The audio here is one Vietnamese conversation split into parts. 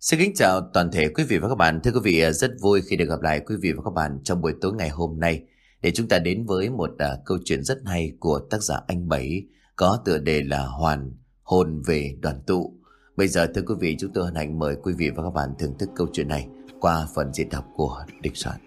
Xin kính chào toàn thể quý vị và các bạn. Thưa quý vị, rất vui khi được gặp lại quý vị và các bạn trong buổi tối ngày hôm nay để chúng ta đến với một câu chuyện rất hay của tác giả anh Bảy có tựa đề là Hoàn hồn về đoàn tụ. Bây giờ thưa quý vị, chúng tôi hân hạnh mời quý vị và các bạn thưởng thức câu chuyện này qua phần diễn đọc của Địch Soạn.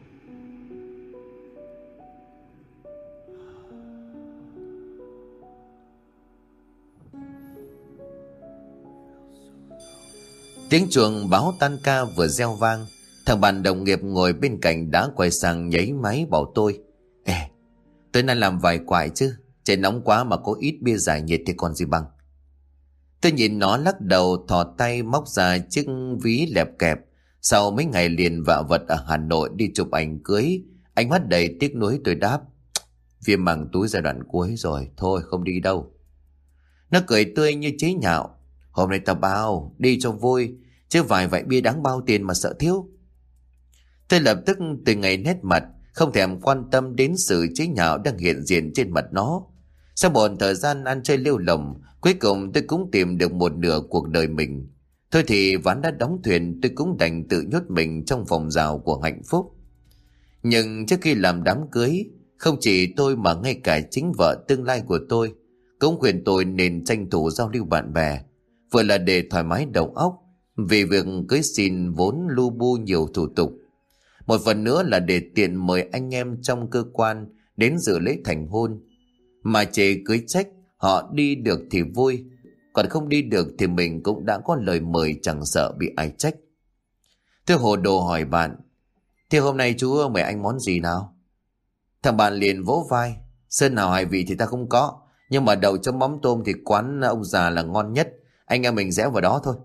Tiếng chuông báo tan ca vừa reo vang. Thằng bạn đồng nghiệp ngồi bên cạnh đã quay sang nháy máy bảo tôi: Ê, tối nay làm vài quải chứ, trời nóng quá mà có ít bia giải nhiệt thì còn gì bằng. Tôi nhìn nó lắc đầu, thò tay móc ra chiếc ví lẹp kẹp. Sau mấy ngày liền vạ vật ở Hà Nội đi chụp ảnh cưới, ánh mắt đầy tiếc nuối tôi đáp: Viêm màng túi giai đoạn cuối rồi, thôi không đi đâu. Nó cười tươi như chế nhạo: Hôm nay tao bao, đi cho vui, chứ vài vại bia đáng bao tiền mà sợ thiếu. Tôi lập tức từ ngày nét mặt, không thèm quan tâm đến sự chế nhạo đang hiện diện trên mặt nó. Sau một thời gian ăn chơi lêu lồng, cuối cùng tôi cũng tìm được một nửa cuộc đời mình. Thôi thì ván đã đóng thuyền, tôi cũng đành tự nhốt mình trong vòng rào của hạnh phúc. Nhưng trước khi làm đám cưới, không chỉ tôi mà ngay cả chính vợ tương lai của tôi cũng khuyên tôi nên tranh thủ giao lưu bạn bè, vừa là để thoải mái đầu óc, vì việc cưới xin vốn lu bu nhiều thủ tục. Một phần nữa là để tiện mời anh em trong cơ quan đến dự lễ thành hôn. Mà chê cưới trách, họ đi được thì vui, còn không đi được thì mình cũng đã có lời mời, chẳng sợ bị ai trách. Tôi hồ đồ hỏi bạn: Thế hôm nay chú mời anh món gì nào? Thằng bạn liền vỗ vai: Sơn nào hải vị thì ta không có, nhưng mà đậu chấm mắm tôm thì quán ông già là ngon nhất, anh em mình rẽ vào đó thôi.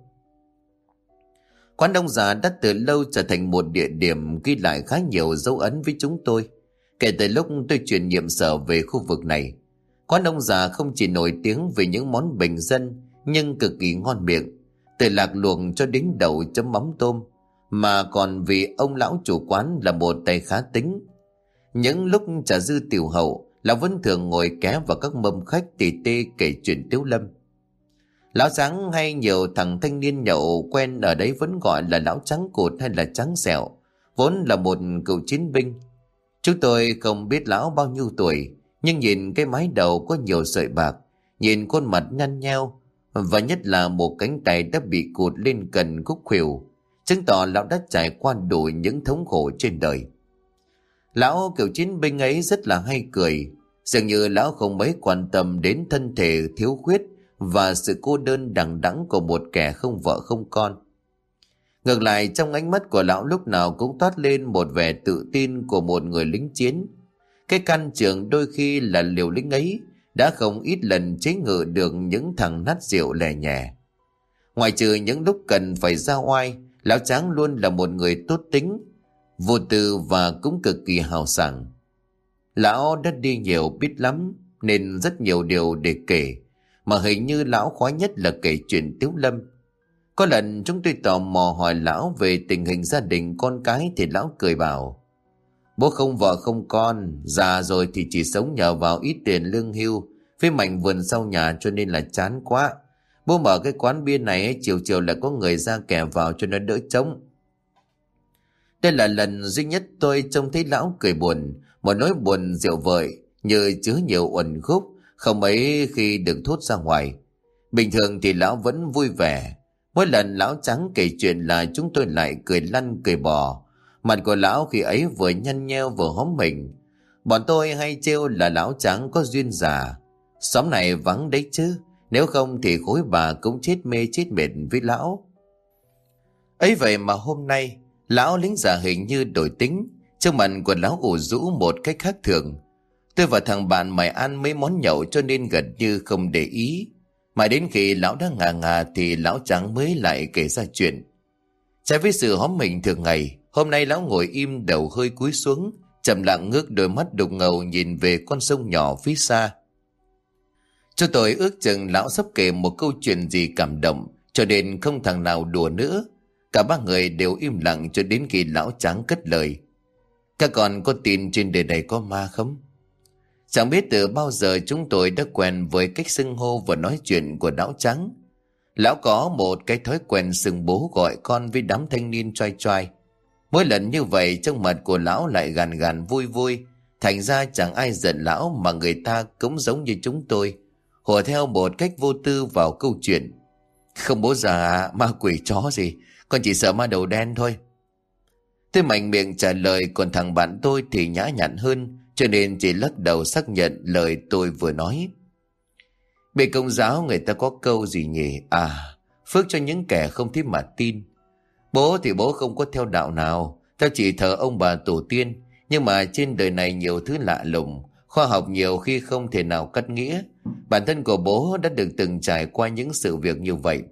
Quán ông già đã từ lâu trở thành một địa điểm ghi lại khá nhiều dấu ấn với chúng tôi. Kể từ lúc tôi chuyển nhiệm sở về khu vực này, quán ông già không chỉ nổi tiếng về những món bình dân nhưng cực kỳ ngon miệng, từ lạc luộc cho đến đậu chấm mắm tôm, mà còn vì ông lão chủ quán là một tay khá tính. Những lúc trà dư tiểu hậu, lão vẫn thường ngồi ké vào các mâm khách tỉ tê kể chuyện tiếu lâm. Lão Trắng hay nhiều thằng thanh niên nhậu quen ở đấy vẫn gọi là lão Trắng Cột hay là Trắng Sẹo, vốn là một cựu chiến binh. Chúng tôi không biết lão bao nhiêu tuổi, nhưng nhìn cái mái đầu có nhiều sợi bạc, nhìn khuôn mặt nhăn nheo, và nhất là một cánh tay đã bị cụt lên cần khúc khuỷu, chứng tỏ lão đã trải qua đủ những thống khổ trên đời. Lão cựu chiến binh ấy rất là hay cười, dường như lão không mấy quan tâm đến thân thể thiếu khuyết và sự cô đơn đằng đẵng của một kẻ không vợ không con. Ngược lại, trong ánh mắt của lão lúc nào cũng toát lên một vẻ tự tin của một người lính chiến. Cái căn trường đôi khi là liều lĩnh ấy đã không ít lần chế ngự được những thằng nát rượu lè nhẹ. Ngoài trừ những lúc cần phải ra oai, lão Tráng luôn là một người tốt tính, vô tư và cũng cực kỳ hào sảng. Lão đã đi nhiều biết lắm nên rất nhiều điều để kể, mà hình như lão khoái nhất là kể chuyện tiếu lâm. Có lần chúng tôi tò mò hỏi lão về tình hình gia đình con cái thì lão cười bảo: Bố không vợ không con, già rồi thì chỉ sống nhờ vào ít tiền lương hưu với mảnh vườn sau nhà, cho nên là chán quá. Bố mở cái quán bia này ấy, chiều chiều lại có người ra kẻ vào cho nó đỡ trống. Đây là lần duy nhất tôi trông thấy lão cười buồn, một nỗi buồn rượu vợi như chứa nhiều uẩn khúc, không mấy khi được thốt ra ngoài. Bình thường thì lão vẫn vui vẻ. Mỗi lần lão Trắng kể chuyện là chúng tôi lại cười lăn cười bò. Mặt của lão khi ấy vừa nhăn nheo vừa hóm mình. Bọn tôi hay trêu là lão Trắng có duyên già. Xóm này vắng đấy chứ, nếu không thì khối bà cũng chết mê chết mệt với lão. Ấy vậy mà hôm nay lão lính già hình như đổi tính, trước mặt của lão ủ rũ một cách khác thường. Tôi và thằng bạn mày ăn mấy món nhậu cho nên gần như không để ý. Mãi đến khi lão đã ngà ngà thì lão Trắng mới lại kể ra chuyện. Trái với sự hóm mình thường ngày, hôm nay lão ngồi im, đầu hơi cúi xuống, trầm lặng ngước đôi mắt đục ngầu nhìn về con sông nhỏ phía xa. Cho tôi ước chừng lão sắp kể một câu chuyện gì cảm động, cho nên không thằng nào đùa nữa. Cả ba người đều im lặng cho đến khi lão Trắng cất lời: Các con có tin trên đời này có ma không? Chẳng biết từ bao giờ chúng tôi đã quen với cách xưng hô và nói chuyện của lão Trắng. Lão có một cái thói quen xưng bố gọi con với đám thanh niên choai choai. Mỗi lần như vậy trong mặt của lão lại gàn gàn vui vui. Thành ra chẳng ai giận lão mà người ta cũng giống như chúng tôi, hùa theo một cách vô tư vào câu chuyện. Không bố già ma quỷ chó gì, con chỉ sợ ma đầu đen thôi. Tôi mạnh miệng trả lời, còn thằng bạn tôi thì nhã nhặn hơn, cho nên chỉ lắc đầu xác nhận lời tôi vừa nói. Bên Công giáo người ta có câu gì nhỉ? À, phước cho những kẻ không thích mà tin. Bố thì bố không có theo đạo nào, theo chỉ thờ ông bà tổ tiên. Nhưng mà trên đời này nhiều thứ lạ lùng, khoa học nhiều khi không thể nào cắt nghĩa. Bản thân của bố đã được từng trải qua những sự việc như vậy.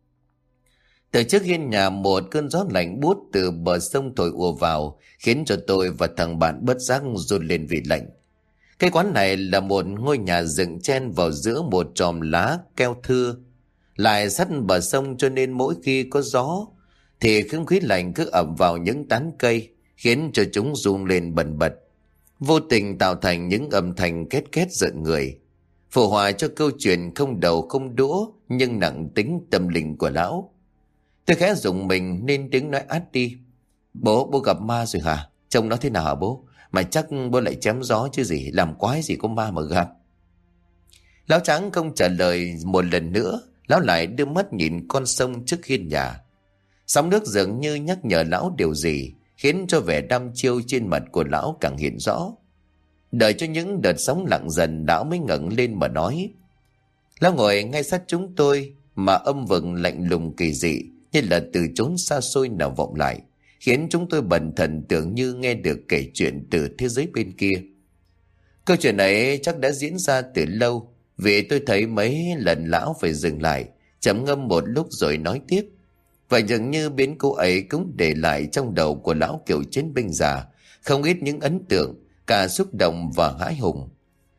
Từ trước hiên nhà một cơn gió lạnh buốt từ bờ sông thổi ùa vào, khiến cho tôi và thằng bạn bất giác run lên vì lạnh. Cái quán này là một ngôi nhà dựng chen vào giữa một chòm lá keo thưa, lại sát bờ sông, cho nên mỗi khi có gió thì không khí lạnh cứ ập vào những tán cây, khiến cho chúng rung lên bần bật, vô tình tạo thành những âm thanh két két rợn người, phù hòa cho câu chuyện không đầu không đũa nhưng nặng tính tâm linh của lão. Tôi khẽ rùng mình nên tiếng nói át đi. Bố gặp ma rồi hả? Trông nó thế nào hả bố? Mà chắc bố lại chém gió chứ gì, làm quái gì có ma mà gặp. Lão Trắng không trả lời một lần nữa. Lão lại đưa mắt nhìn con sông trước hiên nhà. Sóng nước dường như nhắc nhở lão điều gì, khiến cho vẻ đăm chiêu trên mặt của lão càng hiện rõ. Đợi cho những đợt sóng lặng dần, lão mới ngẩng lên mà nói. Lão ngồi ngay sát chúng tôi, mà âm vừng lạnh lùng kỳ dị như là từ chốn xa xôi nào vọng lại, khiến chúng tôi bần thần tưởng như nghe được kể chuyện từ thế giới bên kia. Câu chuyện ấy chắc đã diễn ra từ lâu, vì tôi thấy mấy lần lão phải dừng lại, trầm ngâm một lúc rồi nói tiếp. Và dường như biến cố ấy cũng để lại trong đầu của lão cựu chiến binh già không ít những ấn tượng, cả xúc động và hãi hùng.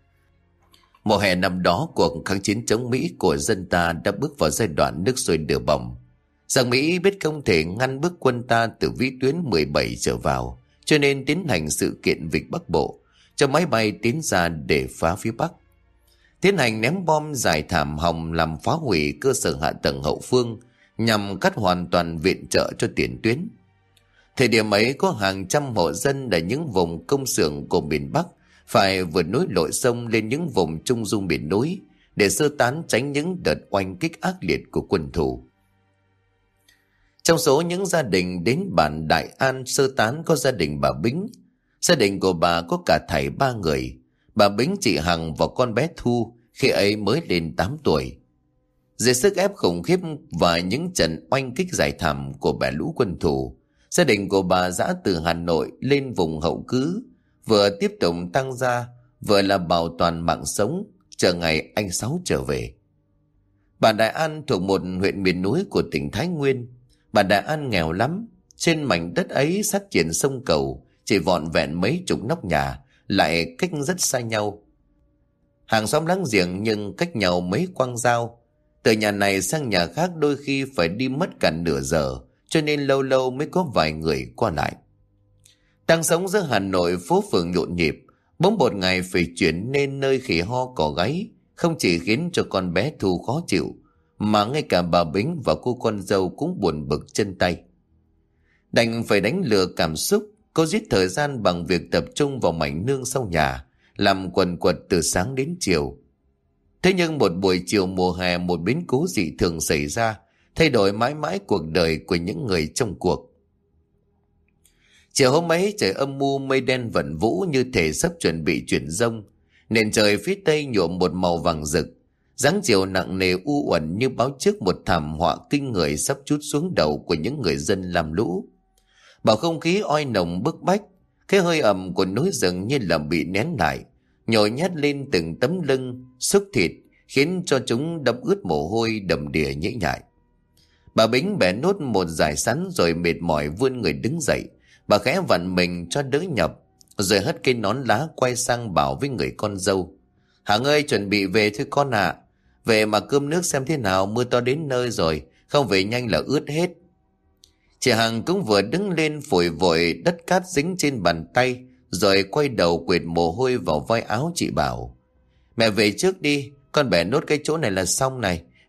Mùa hè năm đó, cuộc kháng chiến chống Mỹ của dân ta đã bước vào giai đoạn nước sôi lửa bỏng. Rằng Mỹ biết không thể ngăn bước quân ta từ vĩ tuyến 17 trở vào, cho nên tiến hành sự kiện Vịnh Bắc Bộ, cho máy bay tiến ra để phá phía Bắc. Tiến hành ném bom dài thảm hòng làm phá hủy cơ sở hạ tầng hậu phương, nhằm cắt hoàn toàn viện trợ cho tiền tuyến. Thời điểm ấy có hàng trăm hộ dân ở những vùng công xưởng của miền Bắc phải vượt núi lội sông lên những vùng trung du miền núi để sơ tán, tránh những đợt oanh kích ác liệt của quân thù. Trong số những gia đình đến bản Đại An sơ tán có gia đình bà Bính. Gia đình của bà có cả thảy 3 người: bà Bính, chị Hằng và con bé Thu khi ấy mới lên 8 tuổi. Dưới sức ép khủng khiếp và những trận oanh kích dài thảm của bè lũ quân thù, gia đình của bà dã từ Hà Nội lên vùng hậu cứ, vừa tiếp tục tăng gia, vừa là bảo toàn mạng sống, chờ ngày anh Sáu trở về. Bản Đại An thuộc một huyện miền núi của tỉnh Thái Nguyên. Bản Đại An nghèo lắm, trên mảnh đất ấy sát triển sông Cầu, chỉ vọn vẹn mấy chục nóc nhà, lại cách rất xa nhau. Hàng xóm láng giềng nhưng cách nhau mấy quang dao. Từ nhà này sang nhà khác đôi khi phải đi mất cả nửa giờ, cho nên lâu lâu mới có vài người qua lại. Đang sống giữa Hà Nội phố phường nhộn nhịp, bỗng một ngày phải chuyển nên nơi khỉ ho cỏ gáy, không chỉ khiến cho con bé Thu khó chịu, mà ngay cả bà Bính và cô con dâu cũng buồn bực chân tay. Đành phải đánh lừa cảm xúc, cô giết thời gian bằng việc tập trung vào mảnh nương sau nhà, làm quần quật từ sáng đến chiều. Thế nhưng một buổi chiều mùa hè, một biến cố dị thường xảy ra, thay đổi mãi mãi cuộc đời của những người trong cuộc. Chiều hôm ấy trời âm mưu, mây đen vẩn vũ như thể sắp chuẩn bị chuyển dông. Nền trời phía tây nhuộm một màu vàng rực, dáng chiều nặng nề u uẩn như báo trước một thảm họa kinh người sắp trút xuống đầu của những người dân làm lũ. Bầu không khí oi nồng bức bách, cái hơi ẩm của núi rừng như là bị nén lại, nhồi nhét lên từng tấm lưng, xúc thịt, khiến cho chúng đẫm ướt mồ hôi đầm đìa nhễ nhại. Bà Bính bẻ nốt một dải sắn rồi mệt mỏi vươn người đứng dậy. Bà khẽ vặn mình cho đỡ nhọc, rồi hất cây nón lá quay sang bảo với người con dâu: Hằng ơi, chuẩn bị về thôi con ạ. Về mà cơm nước xem thế nào, mưa to đến nơi rồi, không về nhanh là ướt hết. Chị Hằng cũng vừa đứng lên phủi vội đất cát dính trên bàn tay, rồi quay đầu quệt mồ hôi vào vai áo chị bảo: Mẹ về trước đi, con bẻ nốt cái chỗ này là xong này.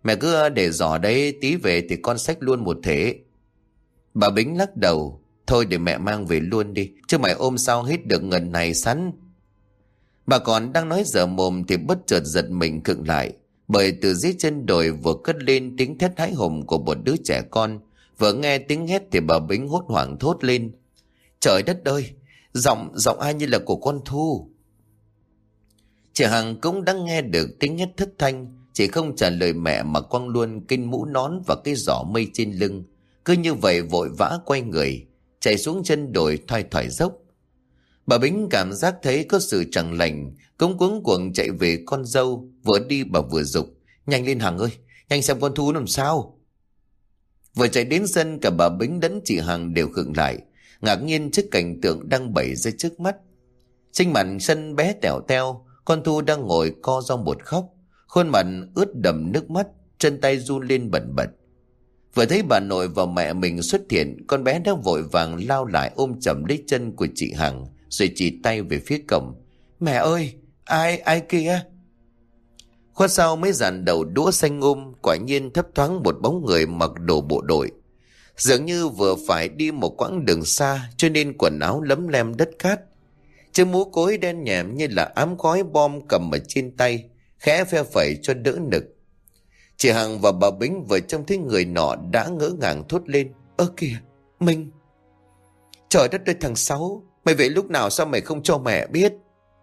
Mẹ cứ để giỏ đấy, tí về thì con xách luôn một thể. Bà Bính lắc đầu. Thôi để mẹ mang về luôn đi, chứ mày ôm sao hết được ngần này sẵn. Bà còn đang nói dở mồm thì bất chợt giật mình khựng lại, bởi từ dưới chân đồi vừa cất lên tiếng thét hãi hùng của một đứa trẻ con. Vừa nghe tiếng hét thì bà Bính hốt hoảng thốt lên. Trời đất ơi, giọng ai như là của con Thu. Chị Hằng cũng đã nghe được tiếng hét thất thanh, chị không trả lời mẹ mà quăng luôn kinh mũ nón và cái giỏ mây trên lưng. Cứ như vậy vội vã quay người, chạy xuống chân đồi thoai thoải dốc. Bà Bính cảm giác thấy có sự chẳng lành, cũng cuống cuồng chạy về con dâu. Vừa đi bà vừa giục. Nhanh lên Hằng ơi, nhanh xem con Thu làm sao. Vừa chạy đến sân, cả bà Bính lẫn chị Hằng đều khựng lại, ngạc nhiên trước cảnh tượng đang bày ra trước mắt. Trên mặt sân bé tẻo teo, con Thu đang ngồi co ro một khóc, khuôn mặt ướt đẫm nước mắt, chân tay run lên bần bật. Vừa thấy bà nội và mẹ mình xuất hiện, con bé đã vội vàng lao lại ôm chầm lấy chân của chị Hằng, rồi chỉ tay về phía cổng. Mẹ ơi, ai kia? Khuất sau mấy dàn đầu đũa xanh quả nhiên thấp thoáng một bóng người mặc đồ bộ đội. Dường như vừa phải đi một quãng đường xa, cho nên quần áo lấm lem đất cát. Chiếc mũ cối đen nhẹm như là ám khói bom cầm ở trên tay, khẽ phe phẩy cho đỡ nực. Chị Hằng và bà Bính vừa trông thấy người nọ đã ngỡ ngàng thốt lên. Ơ kìa, Minh! Trời đất ơi thằng Sáu, mày về lúc nào sao mày không cho mẹ biết?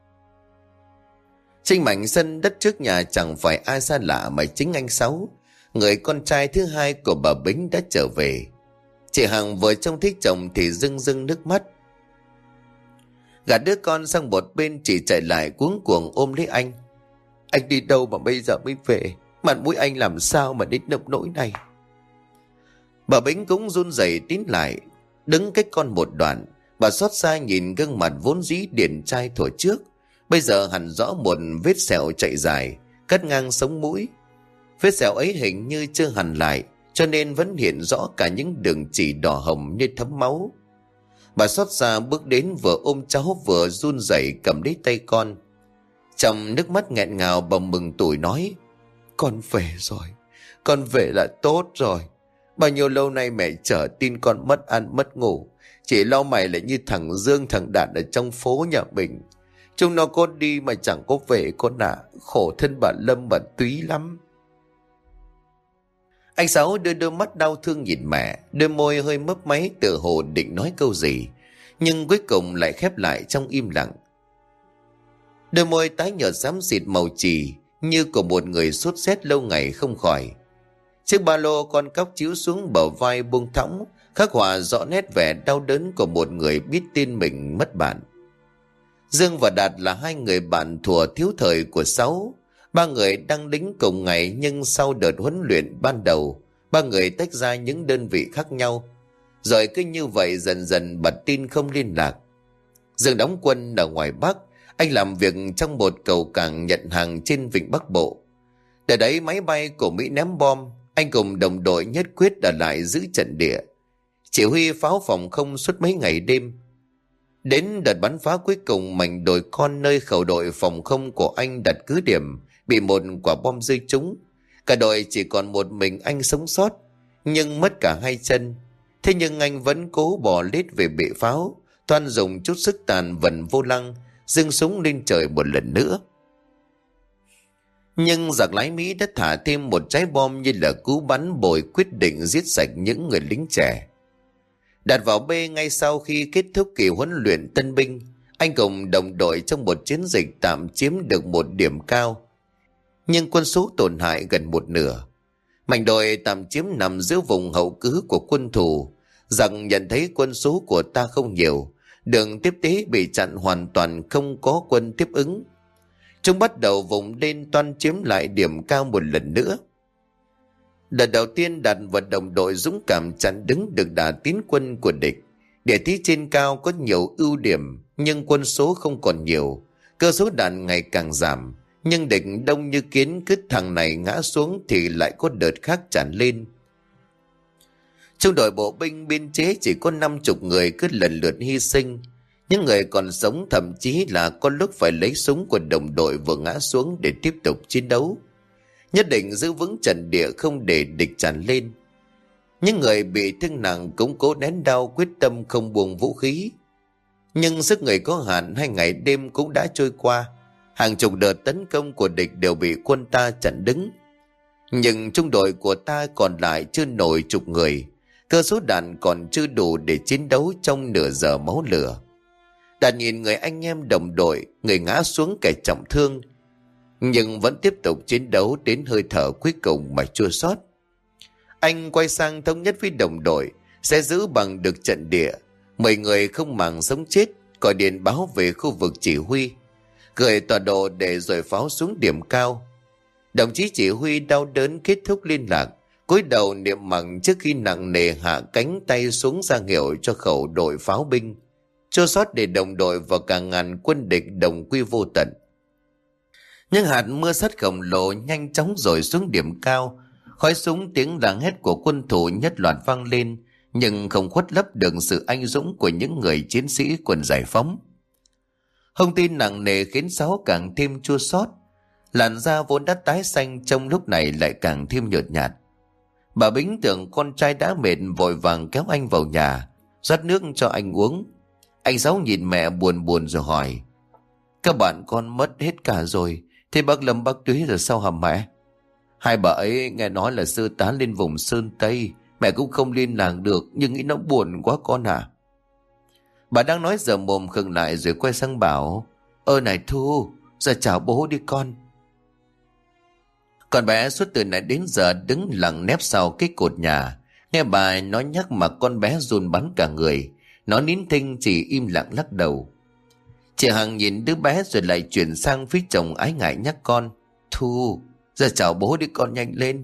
Trên mảnh sân đất trước nhà chẳng phải ai xa lạ mà chính anh Sáu, người con trai thứ hai của bà Bính đã trở về. Chị Hằng vừa trông thấy chồng thì rưng rưng nước mắt. Gạt đứa con sang một bên, chị chạy lại cuống cuồng ôm lấy anh. Anh đi đâu mà bây giờ mới về? Mặt mũi anh làm sao mà đến nông nỗi này? Bà Bính cũng run rẩy tiến lại, đứng cách con một đoạn. Bà xót xa nhìn gương mặt vốn dĩ điển trai thuở trước, bây giờ hẳn rõ một vết sẹo chạy dài cắt ngang sống mũi. Vết sẹo ấy hình như chưa hằn lại, cho nên vẫn hiện rõ cả những đường chỉ đỏ hồng như thấm máu. Bà xót xa bước đến, vừa ôm cháu vừa run rẩy cầm lấy tay con. Trong nước mắt nghẹn ngào, bà mừng tủi nói: Con về rồi, con về là tốt rồi. Bao nhiêu lâu nay mẹ chờ tin con mất ăn mất ngủ, chỉ lo mày lại như thằng Dương thằng Đạt ở trong phố nhà mình. Chúng nó có đi mà chẳng có về con ạ. Khổ thân bà Lâm bà Túy lắm. Anh Sáu đưa đôi mắt đau thương nhìn mẹ, đôi môi hơi mấp máy tựa hồ định nói câu gì, nhưng cuối cùng lại khép lại trong im lặng. Đôi môi tái nhợt xám xịt màu chì như của một người sốt rét lâu ngày không khỏi. Chiếc ba lô con cóc chiếu xuống bờ vai buông thõng, khắc họa rõ nét vẻ đau đớn của một người biết tin mình mất bạn. Dương và Đạt là hai người bạn thuở thiếu thời của Sáu. Ba người đang lính cùng ngày, nhưng sau đợt huấn luyện ban đầu, ba người tách ra những đơn vị khác nhau. Rồi cứ như vậy dần dần bật tin không liên lạc. Dương đóng quân ở ngoài Bắc, anh làm việc trong một cầu cảng nhận hàng trên vịnh Bắc Bộ. Để đấy máy bay của Mỹ ném bom, anh cùng đồng đội nhất quyết ở lại giữ trận địa, chỉ huy pháo phòng không suốt mấy ngày đêm. Đến đợt bắn phá cuối cùng, mảnh đồi con nơi khẩu đội phòng không của anh đặt cứ điểm bị một quả bom rơi trúng. Cả đội chỉ còn một mình anh sống sót, nhưng mất cả hai chân. Thế nhưng anh vẫn cố bò lết về bệ pháo, toan dùng chút sức tàn vận vô lăng giương súng lên trời một lần nữa. Nhưng giặc lái Mỹ đã thả thêm một trái bom như là cú bắn bồi quyết định giết sạch những người lính trẻ. Đặt vào B ngay sau khi kết thúc kỳ huấn luyện tân binh, anh cùng đồng đội trong một chiến dịch tạm chiếm được một điểm cao, nhưng quân số tổn hại gần một nửa. Mảnh đồi tạm chiếm nằm giữa vùng hậu cứ của quân thù. Giặc nhận thấy quân số của ta không nhiều, đường tiếp tế bị chặn hoàn toàn, không có quân tiếp ứng. Chúng bắt đầu vùng lên toan chiếm lại điểm cao một lần nữa. Đợt đầu tiên Đạt và đồng đội dũng cảm chặn đứng được đà tiến quân của địch. Địa thế trên cao có nhiều ưu điểm, nhưng quân số không còn nhiều, cơ số đạn ngày càng giảm. Nhưng địch đông như kiến, cứ thằng này ngã xuống thì lại có đợt khác tràn lên. Trong đội bộ binh biên chế chỉ có 50 người cứ lần lượt hy sinh. Những người còn sống thậm chí là có lúc phải lấy súng của đồng đội vừa ngã xuống để tiếp tục chiến đấu. nhất định giữ vững trận địa không để địch tràn lên. Những người bị thương nặng cũng cố nén đau, quyết tâm không buông vũ khí. Nhưng sức người có hạn, 2 ngày đêm cũng đã trôi qua. Hàng chục đợt tấn công của địch đều bị quân ta chặn đứng. Nhưng trung đội của ta còn lại chưa nổi chục người, cơ số đạn còn chưa đủ để chiến đấu trong nửa giờ máu lửa. Đạt nhìn người anh em đồng đội, người ngã xuống kẻ trọng thương, nhưng vẫn tiếp tục chiến đấu đến hơi thở cuối cùng mà chua xót. Anh quay sang thống nhất với đồng đội sẽ giữ bằng được trận địa. 10 người không màng sống chết gọi điện báo về khu vực chỉ huy, gửi tọa độ để dội pháo xuống điểm cao. Đồng chí chỉ huy đau đớn kết thúc liên lạc, cúi đầu niệm mặng trước khi nặng nề hạ cánh tay xuống ra hiệu cho khẩu đội pháo binh, chua xót để đồng đội và cả ngàn quân địch đồng quy vô tận. Nhưng hạt mưa sắt khổng lồ nhanh chóng rồi xuống điểm cao, khói súng tiếng ràng hét của quân thủ nhất loạt vang lên, nhưng không khuất lấp được sự anh dũng của những người chiến sĩ quân giải phóng. Thông tin nặng nề khiến Sáu càng thêm chua xót. Làn da vốn đã tái xanh trong lúc này lại càng thêm nhợt nhạt. Bà Bính tưởng con trai đã mệt, vội vàng kéo anh vào nhà, rót nước cho anh uống. Anh Sáu nhìn mẹ buồn buồn rồi hỏi: các bạn con mất hết cả rồi, thế bác Lâm bác Túy rồi sao hả mẹ? Hai bà ấy nghe nói là sơ tán lên vùng Sơn Tây, mẹ cũng không liên lạc được, nhưng nghĩ nó buồn quá con à. Bà đang nói giờ mồm khựng lại rồi quay sang bảo: này Thu, giờ chào bố đi con. Con bé suốt từ nãy đến giờ đứng lặng nép sau cái cột nhà, nghe bà nói nhắc mà con bé run bắn cả người. Nó nín thinh chỉ im lặng lắc đầu. Chị Hằng nhìn đứa bé rồi lại chuyển sang phía chồng ái ngại nhắc con: Thu, giờ chào bố đi con, nhanh lên.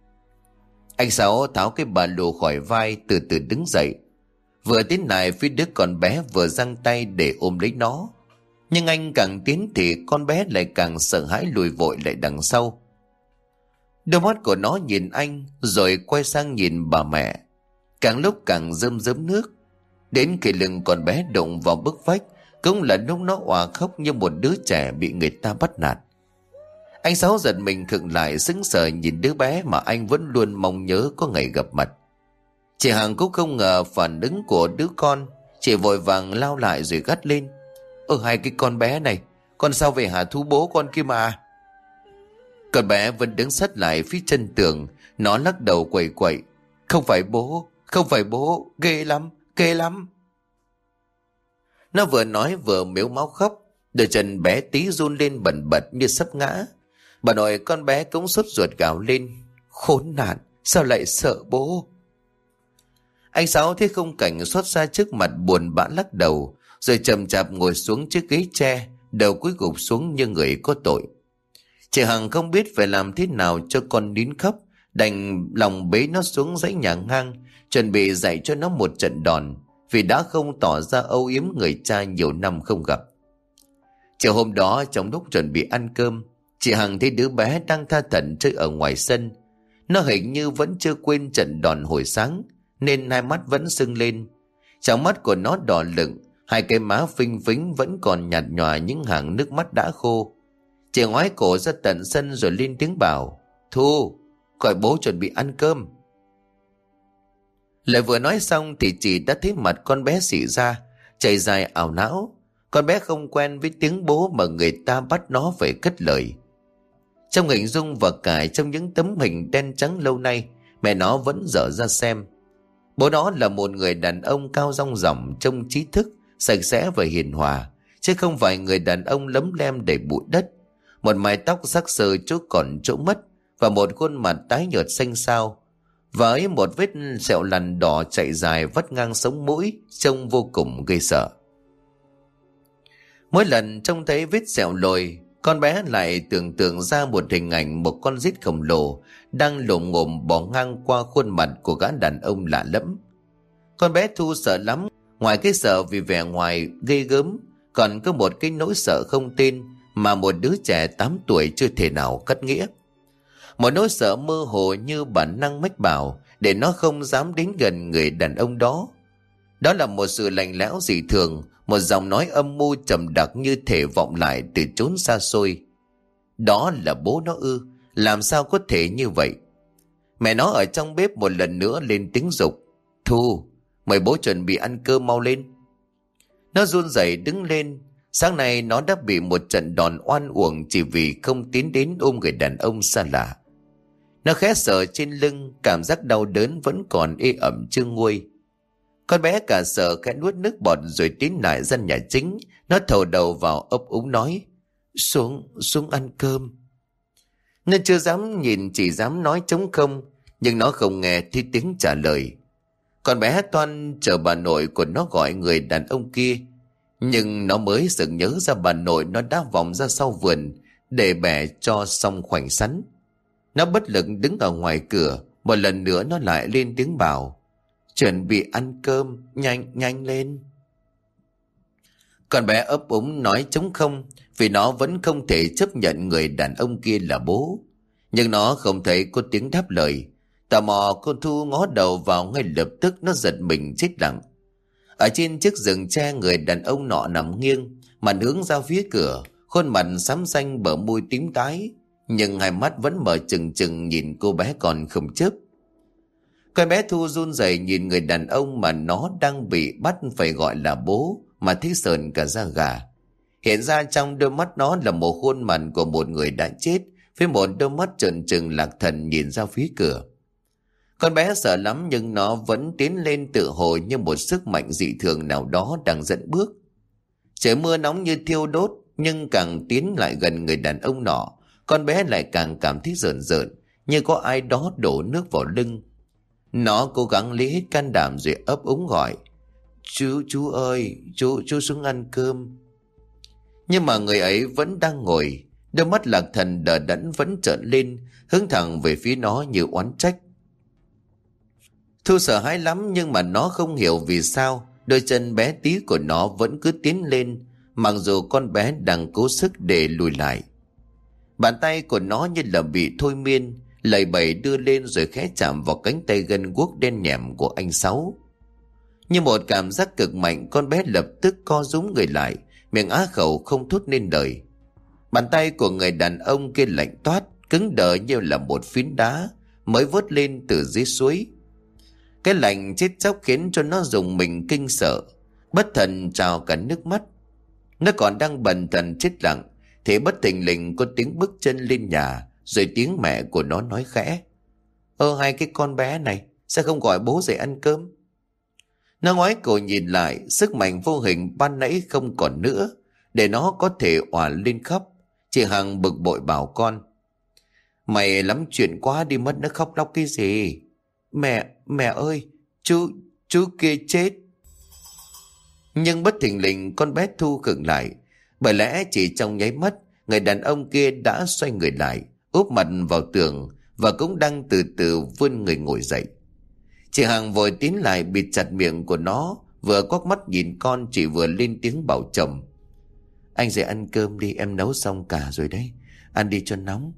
Anh Sáu tháo cái ba lô khỏi vai, từ từ đứng dậy. Vừa tiến lại phía đứa con bé vừa giang tay để ôm lấy nó. Nhưng anh càng tiến thì con bé lại càng sợ hãi lùi vội lại đằng sau. Đôi mắt của nó nhìn anh rồi quay sang nhìn bà mẹ, càng lúc càng rơm rớm nước. Đến khi lưng con bé đụng vào bức vách cũng là lúc nó òa khóc như một đứa trẻ bị người ta bắt nạt. Anh Sáu giật mình khựng lại, sững sờ nhìn đứa bé mà anh vẫn luôn mong nhớ có ngày gặp mặt. Chị Hằng cũng không ngờ phản ứng của đứa con, chị vội vàng lao lại rồi gắt lên: hai cái con bé này, con sao về hả Thu, bố con kia mà. Con bé vẫn đứng sát lại phía chân tường, nó lắc đầu quẩy quẩy: không phải bố, không phải bố, ghê lắm, ghê lắm. Nó vừa nói vừa mếu máu khóc, đôi chân bé tí run lên bần bật như sắp ngã. Bà nội con bé cũng sốt ruột gào lên: khốn nạn, sao lại sợ bố. Anh Sáu thấy khung cảnh xót xa trước mặt buồn bã lắc đầu, rồi chậm chạp ngồi xuống chiếc ghế tre, đầu cúi gục xuống như người có tội. Chị Hằng không biết phải làm thế nào cho con nín khóc, đành lòng bế nó xuống dãy nhà ngang, chuẩn bị dạy cho nó một trận đòn, vì đã không tỏ ra âu yếm người cha nhiều năm không gặp. Chiều hôm đó, trong lúc chuẩn bị ăn cơm, chị Hằng thấy đứa bé đang tha thẩn chơi ở ngoài sân. Nó hình như vẫn chưa quên trận đòn hồi sáng, nên hai mắt vẫn sưng lên. Trong mắt của nó đỏ lựng, hai cái má phinh phính vẫn còn nhạt nhòa những hàng nước mắt đã khô. Chị ngoái cổ ra tận sân rồi lên tiếng bảo: Thu, gọi bố chuẩn bị ăn cơm. Lại vừa nói xong thì chị đã thấy mặt con bé xị ra, chảy dài ảo não. Con bé không quen với tiếng bố mà người ta bắt nó phải cất lời. Trong hình dung và cả trong những tấm hình đen trắng lâu nay, mẹ nó vẫn dở ra xem. Bố nó là một người đàn ông cao rong ròng, trông trí thức, sạch sẽ và hiền hòa, chứ không phải người đàn ông lấm lem đầy bụi đất. Một mái tóc sắc sơ chỗ còn chỗ mất, và một khuôn mặt tái nhợt xanh xao, và ấy một vết sẹo lằn đỏ chạy dài vắt ngang sống mũi, trông vô cùng gây sợ. Mỗi lần trông thấy vết sẹo lồi, con bé lại tưởng tượng ra một hình ảnh một con rít khổng lồ đang lồm ngồm bò ngang qua khuôn mặt của gã đàn ông lạ lẫm. Con bé Thu sợ lắm, ngoài cái sợ vì vẻ ngoài ghê gớm, còn có một cái nỗi sợ không tên mà một đứa trẻ 8 tuổi chưa thể nào cắt nghĩa. Một nỗi sợ mơ hồ như bản năng mách bảo để nó không dám đến gần người đàn ông đó. Đó là một sự lạnh lẽo dị thường, một giọng nói âm mưu trầm đặc như thể vọng lại từ chốn xa xôi. Đó là bố nó ư? Làm sao có thể như vậy? Mẹ nó ở trong bếp một lần nữa lên tiếng giục. Thu, mời bố chuẩn bị ăn cơm mau lên. Nó run rẩy đứng lên. Sáng nay nó đã bị một trận đòn oan uổng chỉ vì không tiến đến ôm người đàn ông xa lạ. Nó khẽ sờ trên lưng, cảm giác đau đớn vẫn còn ê ẩm chưa nguôi. Con bé cả sợ khẽ nuốt nước bọt rồi tiến lại gian nhà chính. Nó thầu đầu vào ấp úng nói: Xuống ăn cơm. Nó chưa dám nhìn, chỉ dám nói trống không. Nhưng nó không nghe thấy tiếng trả lời. Con bé toan chờ bà nội của nó gọi người đàn ông kia. Nhưng nó mới sực nhớ ra bà nội nó đã vòng ra sau vườn để bẻ cho xong khoảnh sắn. Nó bất lực đứng ở ngoài cửa. Một lần nữa nó lại lên tiếng bảo: Chuẩn bị ăn cơm, nhanh lên. Con bé ấp úng nói trống không vì nó vẫn không thể chấp nhận người đàn ông kia là bố. Nhưng nó không thấy có tiếng đáp lời. Tò mò con Thu ngó đầu vào, ngay lập tức nó giật mình chết lặng. Ở trên chiếc giường tre, người đàn ông nọ nằm nghiêng, mặt hướng ra phía cửa, khuôn mặt xám xanh, bờ môi tím tái, nhưng hai mắt vẫn mở trừng trừng nhìn cô bé còn không chớp. Con bé Thu run rẩy nhìn người đàn ông mà nó đang bị bắt phải gọi là bố mà thấy sờn cả da gà. Hiện ra trong đôi mắt nó là một khuôn mặt của một người đã chết, với một đôi mắt trợn trừng lạc thần nhìn ra phía cửa. Con bé sợ lắm nhưng nó vẫn tiến lên tự hồi như một sức mạnh dị thường nào đó đang dẫn bước. Trời mưa nóng như thiêu đốt, nhưng càng tiến lại gần người đàn ông nọ, con bé lại càng cảm thấy rợn rợn, như có ai đó đổ nước vào lưng. Nó cố gắng lấy hết can đảm rồi ấp úng gọi: Chú ơi, chú xuống ăn cơm. Nhưng mà người ấy vẫn đang ngồi, đôi mắt lạc thần đờ đẫn vẫn trợn lên, hướng thẳng về phía nó như oán trách. Thu sợ hãi lắm, nhưng mà nó không hiểu vì sao đôi chân bé tí của nó vẫn cứ tiến lên, mặc dù con bé đang cố sức để lùi lại. Bàn tay của nó như là bị thôi miên, lầy bầy đưa lên rồi khẽ chạm vào cánh tay gân guốc đen nhẹm của anh Sáu. Như một cảm giác cực mạnh, con bé lập tức co rúm người lại, miệng á khẩu không thốt nên lời. Bàn tay của người đàn ông kia lạnh toát, cứng đờ như là một phiến đá mới vớt lên từ dưới suối. Cái lạnh chết chóc khiến cho nó rùng mình kinh sợ, bất thần trào cả nước mắt. Nó còn đang bần thần chết lặng thì bất thình lình có tiếng bước chân lên nhà, rồi tiếng mẹ của nó nói khẽ: Hai cái con bé này sao không gọi bố dậy ăn cơm? Nó ngoái cổ nhìn lại, sức mạnh vô hình ban nãy không còn nữa để nó có thể òa lên khóc. Chị Hằng bực bội bảo con: Mày lắm chuyện quá đi mất, nó khóc lóc cái gì? Mẹ ơi, chú kia chết. Nhưng bất thình lình con bé Thu khựng lại, bởi lẽ chỉ trong nháy mắt, người đàn ông kia đã xoay người lại, úp mặt vào tường và cũng đang từ từ vươn người ngồi dậy. Chị Hằng vội tiến lại bịt chặt miệng của nó, vừa quắc mắt nhìn con, chị vừa lên tiếng bảo chồng: Anh dậy ăn cơm đi, em nấu xong cả rồi đấy, ăn đi cho nóng.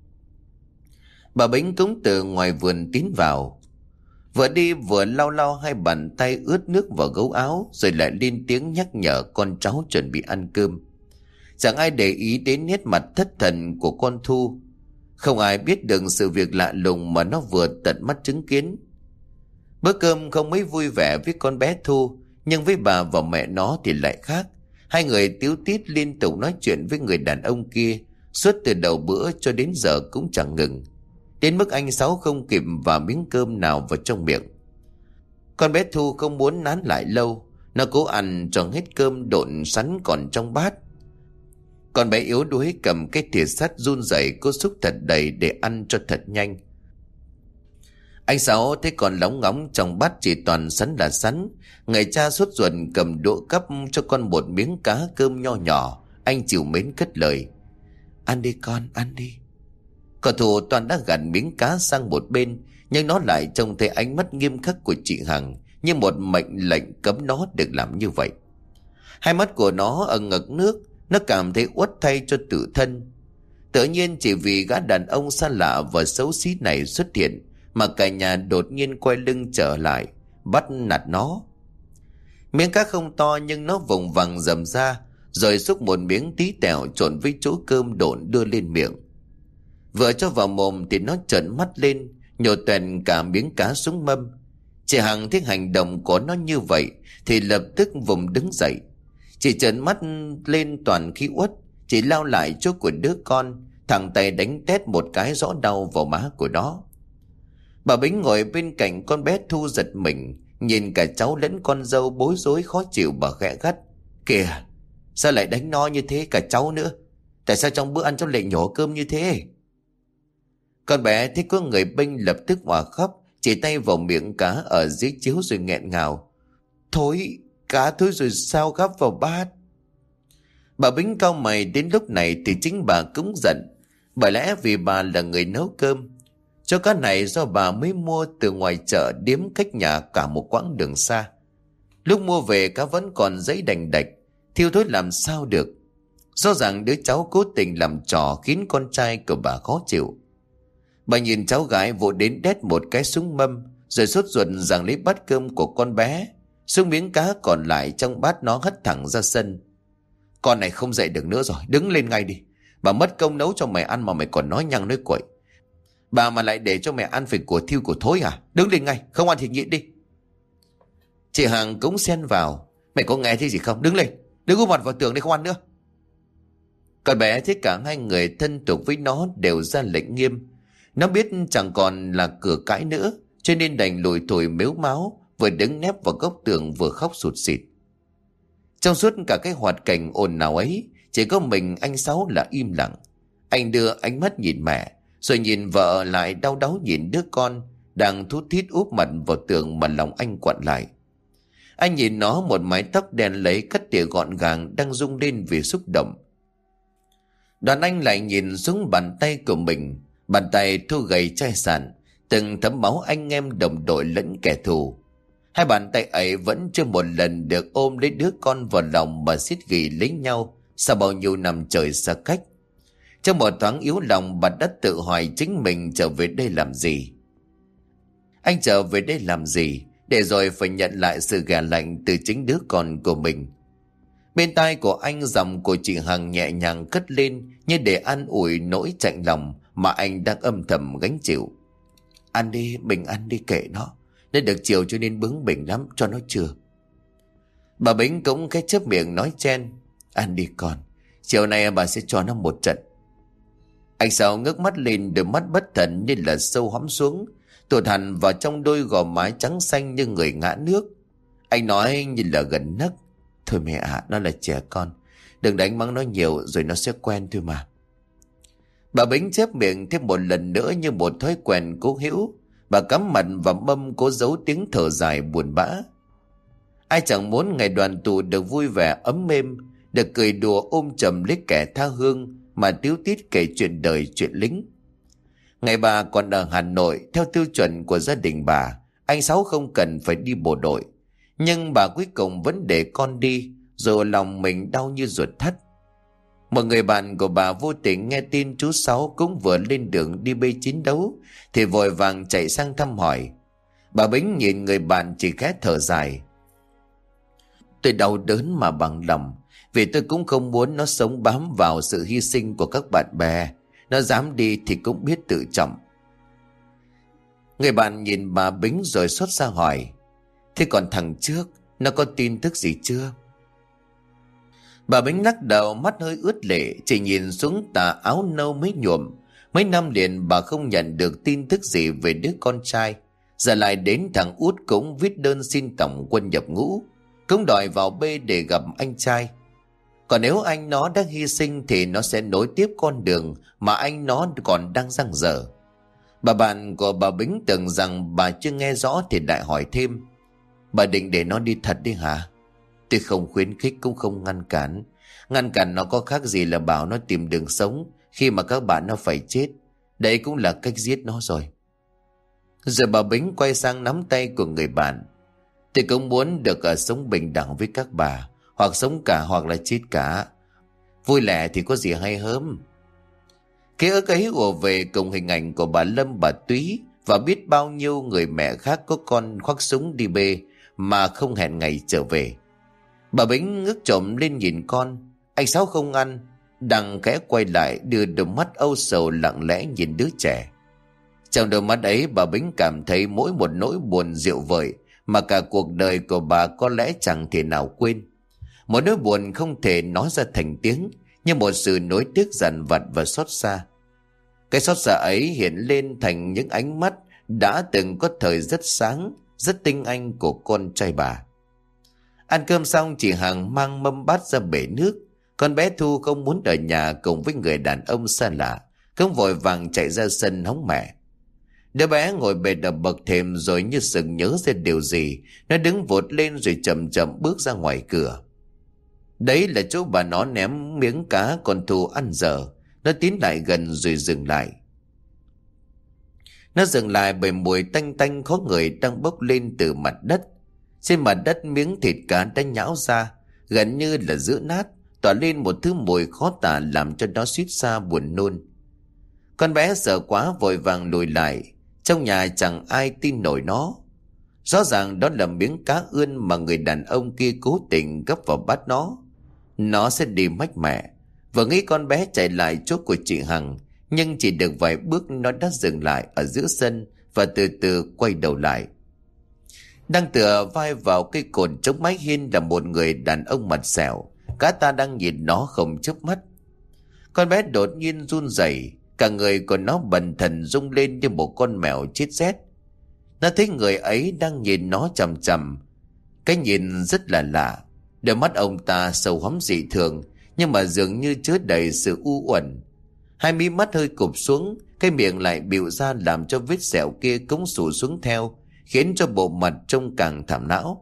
Bà Bính cũng từ ngoài vườn tiến vào, vừa đi vừa lau lau hai bàn tay ướt nước vào gấu áo, rồi lại lên tiếng nhắc nhở con cháu chuẩn bị ăn cơm. Chẳng ai để ý đến nét mặt thất thần của con Thu. Không ai biết được sự việc lạ lùng mà nó vừa tận mắt chứng kiến. Bữa cơm không mấy vui vẻ với con bé Thu, nhưng với bà và mẹ nó thì lại khác. Hai người tíu tít liên tục nói chuyện với người đàn ông kia, suốt từ đầu bữa cho đến giờ cũng chẳng ngừng, đến mức anh Sáu không kịp vào miếng cơm nào vào trong miệng. Con bé Thu không muốn nán lại lâu, nó cố ăn cho hết cơm độn sắn còn trong bát. Con bé yếu đuối cầm cái thìa sắt run rẩy cố xúc thật đầy để ăn cho thật nhanh. Anh Sáu thấy con lóng ngóng trong bát chỉ toàn sắn là sắn, người cha sốt ruột cầm đũa cắp cho con một miếng cá cơm nho nhỏ. Anh chịu mến cất lời: Ăn đi con, ăn đi. Cậu Thủ toàn đã gạt miếng cá sang một bên, nhưng nó lại trông thấy ánh mắt nghiêm khắc của chị Hằng như một mệnh lệnh cấm nó được làm như vậy. Hai mắt của nó ẩn ngực nước, nó cảm thấy uất thay cho tự thân. Tự nhiên chỉ vì gã đàn ông xa lạ và xấu xí này xuất hiện mà cả nhà đột nhiên quay lưng trở lại, bắt nạt nó. Miếng cá không to nhưng nó vùng vằng dầm ra, rồi xúc một miếng tí tẹo trộn với chỗ cơm độn đưa lên miệng. Vừa cho vào mồm thì nó trợn mắt lên, nhổ toẹn cả miếng cá xuống mâm. Chị Hằng thấy hành động của nó như vậy thì lập tức vùng đứng dậy. Chị trợn mắt lên toàn khí uất. Chị lao lại chỗ của đứa con, thẳng tay đánh tét một cái rõ đau vào má của nó. Bà Bính ngồi bên cạnh con bé Thu giật mình, nhìn cả cháu lẫn con dâu bối rối khó chịu. Bà khẽ gắt: Kìa, sao lại đánh nó như thế, cả cháu nữa? Tại sao trong bữa ăn cháu lại nhổ cơm như thế? Con bé thấy có người bênh lập tức hòa khóc, chỉ tay vào miệng cá ở dưới chiếu rồi nghẹn ngào: Thối, cá thối rồi sao gắp vào bát? Bà Bính cau mày, đến lúc này thì chính bà cũng giận. Bởi lẽ vì bà là người nấu cơm. Cho cá này do bà mới mua từ ngoài chợ điếm cách nhà cả một quãng đường xa. Lúc mua về cá vẫn còn giấy đành đạch, thiêu thối làm sao được. Rõ ràng đứa cháu cố tình làm trò khiến con trai của bà khó chịu. Bà nhìn cháu gái vội đến đét một cái xuống mâm, rồi sốt ruột giằng lấy bát cơm của con bé. Xuống miếng cá còn lại trong bát nó hất thẳng ra sân. Con này không dậy được nữa rồi, đứng lên ngay đi. Bà mất công nấu cho mày ăn mà mày còn nói nhăng nói quậy. Bà mà lại để cho mẹ ăn phải của thiêu của thối à? Đứng lên ngay, không ăn thì nhịn đi. Chị Hằng cũng xen vào: Mày có nghe thấy gì không? Đứng lên, đừng úp mặt vào tường đi, không ăn nữa. Con bé thấy cả hai người thân thuộc với nó đều ra lệnh nghiêm. Nó biết chẳng còn là cửa cãi nữa, cho nên đành lùi thổi mếu máo, vừa đứng nép vào góc tường vừa khóc sụt sịt. Trong suốt cả cái hoạt cảnh ồn ào ấy, chỉ có mình anh Sáu là im lặng. Anh đưa ánh mắt nhìn mẹ, rồi nhìn vợ, lại đau đáu nhìn đứa con đang thút thít úp mặt vào tường mà lòng anh quặn lại. Anh nhìn nó, một mái tóc đen lấy cắt tỉa gọn gàng đang rung lên vì xúc động. Đoàn anh lại nhìn xuống bàn tay của mình, bàn tay thu gầy chai sàn, từng thấm máu anh em đồng đội lẫn kẻ thù. Hai bàn tay ấy vẫn chưa một lần được ôm lấy đứa con vào lòng mà siết ghì lấy nhau sau bao nhiêu năm trời xa cách. Trong một thoáng yếu lòng, bà đã tự hỏi chính mình trở về đây làm gì. Anh trở về đây làm gì, để rồi phải nhận lại sự ghẻ lạnh từ chính đứa con của mình. Bên tai của anh, giọng của chị Hằng nhẹ nhàng cất lên như để an ủi nỗi chạnh lòng mà anh đang âm thầm gánh chịu. Ăn đi, mình ăn đi, kệ nó. Nó được chiều cho nên bướng bỉnh lắm, cho nó chừa. Bà Bính cũng khẽ chớp miệng nói chen: Ăn đi con, chiều nay bà sẽ cho nó một trận. Anh Sáu ngước mắt lên, đôi mắt bất thần như là sâu hõm xuống, tụt hẳn vào trong đôi gò má trắng xanh như người ngã nước. Anh nói như là gần nấc: Thôi mẹ ạ, nó là trẻ con, đừng đánh mắng nó nhiều rồi nó sẽ quen thôi mà. Bà Bính chép miệng thêm một lần nữa như một thói quen cố hữu. Bà cắm mặt vào mâm, cố giấu tiếng thở dài buồn bã. Ai chẳng muốn ngày đoàn tụ được vui vẻ ấm êm, được cười đùa ôm chầm lấy kẻ tha hương mà tíu tít kể chuyện đời chuyện lính. Ngày bà còn ở Hà Nội, theo tiêu chuẩn của gia đình bà, anh Sáu không cần phải đi bộ đội. Nhưng bà cuối cùng vẫn để con đi, rồi lòng mình đau như ruột thắt. Một người bạn của bà vô tình nghe tin chú Sáu cũng vừa lên đường đi bê chiến đấu thì vội vàng chạy sang thăm hỏi. Bà Bính nhìn người bạn chỉ khẽ thở dài: Tôi đau đớn mà bằng lòng, vì tôi cũng không muốn nó sống bám vào sự hy sinh của các bạn bè. Nó dám đi thì cũng biết tự trọng. Người bạn nhìn bà Bính rồi xót xa hỏi: Thế còn thằng trước, nó có tin tức gì chưa? Bà Bính lắc đầu, mắt hơi ướt lệ, chỉ nhìn xuống tà áo nâu mới nhuộm. Mấy năm liền bà không nhận được tin tức gì về đứa con trai. Giờ lại đến thằng út cũng viết đơn xin tổng quân nhập ngũ, cũng đòi vào B để gặp anh trai. Còn nếu anh nó đã hy sinh thì nó sẽ nối tiếp con đường mà anh nó còn đang dang dở. Bà bạn của bà Bính tưởng rằng bà chưa nghe rõ thì lại hỏi thêm: Bà định để nó đi thật đi hả? Tôi không khuyến khích cũng không ngăn cản. Ngăn cản nó có khác gì là bảo nó tìm đường sống khi mà các bạn nó phải chết. Đấy cũng là cách giết nó rồi. Rồi bà Bính quay sang nắm tay của người bạn: Tôi cũng muốn được sống bình đẳng với các bà, hoặc sống cả hoặc là chết cả. Vui lẻ thì có gì hay hớm. Ký ức ấy ùa về cùng hình ảnh của bà Lâm, bà Túy và biết bao nhiêu người mẹ khác có con khoác súng đi bê mà không hẹn ngày trở về. Bà Bính ngước trộm lên nhìn con. Anh Sáu không ăn, Đăng khẽ quay lại, đưa đôi mắt âu sầu lặng lẽ nhìn đứa trẻ. Trong đôi mắt ấy, bà Bính cảm thấy mỗi một nỗi buồn dịu vợi mà cả cuộc đời của bà có lẽ chẳng thể nào quên. Một nỗi buồn không thể nói ra thành tiếng, như một sự nối tiếc dằn vặt và xót xa. Cái xót xa ấy hiện lên thành những ánh mắt đã từng có thời rất sáng, rất tinh anh của con trai bà. Ăn cơm xong, chị Hằng mang mâm bát ra bể nước. Con bé Thu không muốn ở nhà cùng với người đàn ông xa lạ, không vội vàng chạy ra sân hóng mẹ. Đứa bé ngồi bệt ở bậc thềm rồi như sực nhớ ra điều gì, nó đứng vụt lên rồi chậm chậm bước ra ngoài cửa. Đấy là chỗ bà nó ném miếng cá con Thu ăn dở. Nó tiến lại gần rồi dừng lại. Nó dừng lại bởi mùi tanh tanh khó ngửi đang bốc lên từ mặt đất. Trên mặt đất miếng thịt cá đã nhão ra, gần như là dữ nát, tỏa lên một thứ mùi khó tả làm cho nó suýt xa buồn nôn. Con bé sợ quá vội vàng lùi lại. Trong nhà chẳng ai tin nổi nó. Rõ ràng đó là miếng cá ươn mà người đàn ông kia cố tình gấp vào bát nó. Nó sẽ đi mách mẹ. Vừa nghĩ con bé chạy lại chỗ của chị Hằng, nhưng chỉ được vài bước nó đã dừng lại ở giữa sân và từ từ quay đầu lại. Đang tựa vai vào cây cột chống mái hiên là một người đàn ông mặt sẹo. Cả ta đang nhìn nó không chớp mắt. Con bé đột nhiên run rẩy, cả người của nó bần thần rung lên như một con mèo chết rét. Nó thấy người ấy đang nhìn nó chằm chằm. Cái nhìn rất là lạ. Đôi mắt ông ta sâu hoắm dị thường, nhưng mà dường như chứa đầy sự u uẩn. Hai mí mắt hơi cụp xuống, cái miệng lại bịu ra làm cho vết sẹo kia cũng xù xuống theo, khiến cho bộ mặt trông càng thảm não.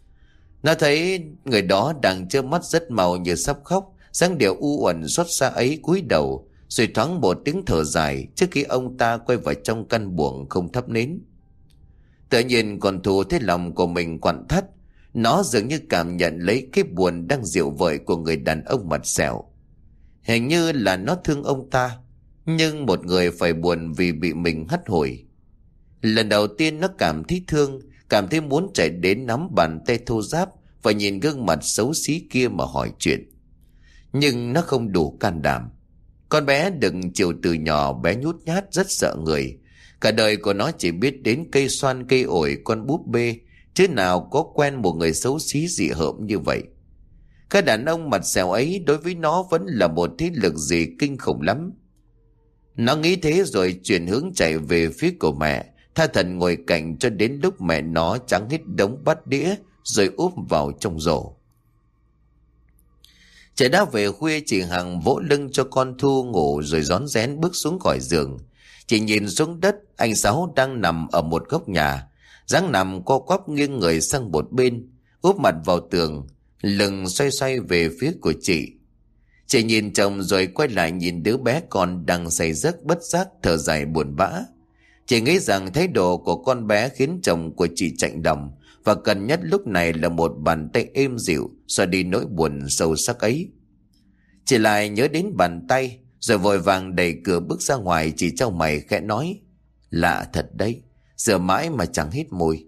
Nó thấy người đó đang trơ mắt rất màu như sắp khóc, dáng điệu u uẩn xót xa ấy cúi đầu, rồi thoáng một tiếng thở dài trước khi ông ta quay vào trong căn buồng không thắp nến. Tự nhiên con Thu thấy lòng của mình quặn thắt. Nó dường như cảm nhận lấy cái buồn đang dịu vợi của người đàn ông mặt sẹo. Hình như là nó thương ông ta, nhưng một người phải buồn vì bị mình hắt hủi. Lần đầu tiên nó cảm thấy thương, cảm thấy muốn chạy đến nắm bàn tay thô ráp và nhìn gương mặt xấu xí kia mà hỏi chuyện. Nhưng nó không đủ can đảm. Con bé được chiều từ nhỏ bé nhút nhát, rất sợ người. Cả đời của nó chỉ biết đến cây xoan cây ổi con búp bê, chứ nào có quen một người xấu xí dị hợm như vậy. Cái đàn ông mặt sẹo ấy đối với nó vẫn là một thế lực gì kinh khủng lắm. Nó nghĩ thế rồi chuyển hướng chạy về phía của mẹ, tha thẩn ngồi cạnh cho đến lúc mẹ nó trắng hết đống bát đĩa rồi úp vào trong rổ. Trời đã về khuya, chị Hằng vỗ lưng cho con Thu ngủ rồi rón rén bước xuống khỏi giường. Chị nhìn xuống đất, anh Sáu đang nằm ở một góc nhà, dáng nằm co quắp nghiêng người sang một bên, úp mặt vào tường, lưng xoay xoay về phía của chị. Chị nhìn chồng rồi quay lại nhìn đứa bé con đang say giấc, bất giác thở dài buồn bã. Chị nghĩ rằng thái độ của con bé khiến chồng của chị chạnh lòng, và cần nhất lúc này là một bàn tay êm dịu xóa đi nỗi buồn sâu sắc ấy. Chị lại nhớ đến bàn tay, rồi vội vàng đẩy cửa bước ra ngoài. Chị chau mày khẽ nói: lạ thật đấy, rửa mãi mà chẳng hết mùi.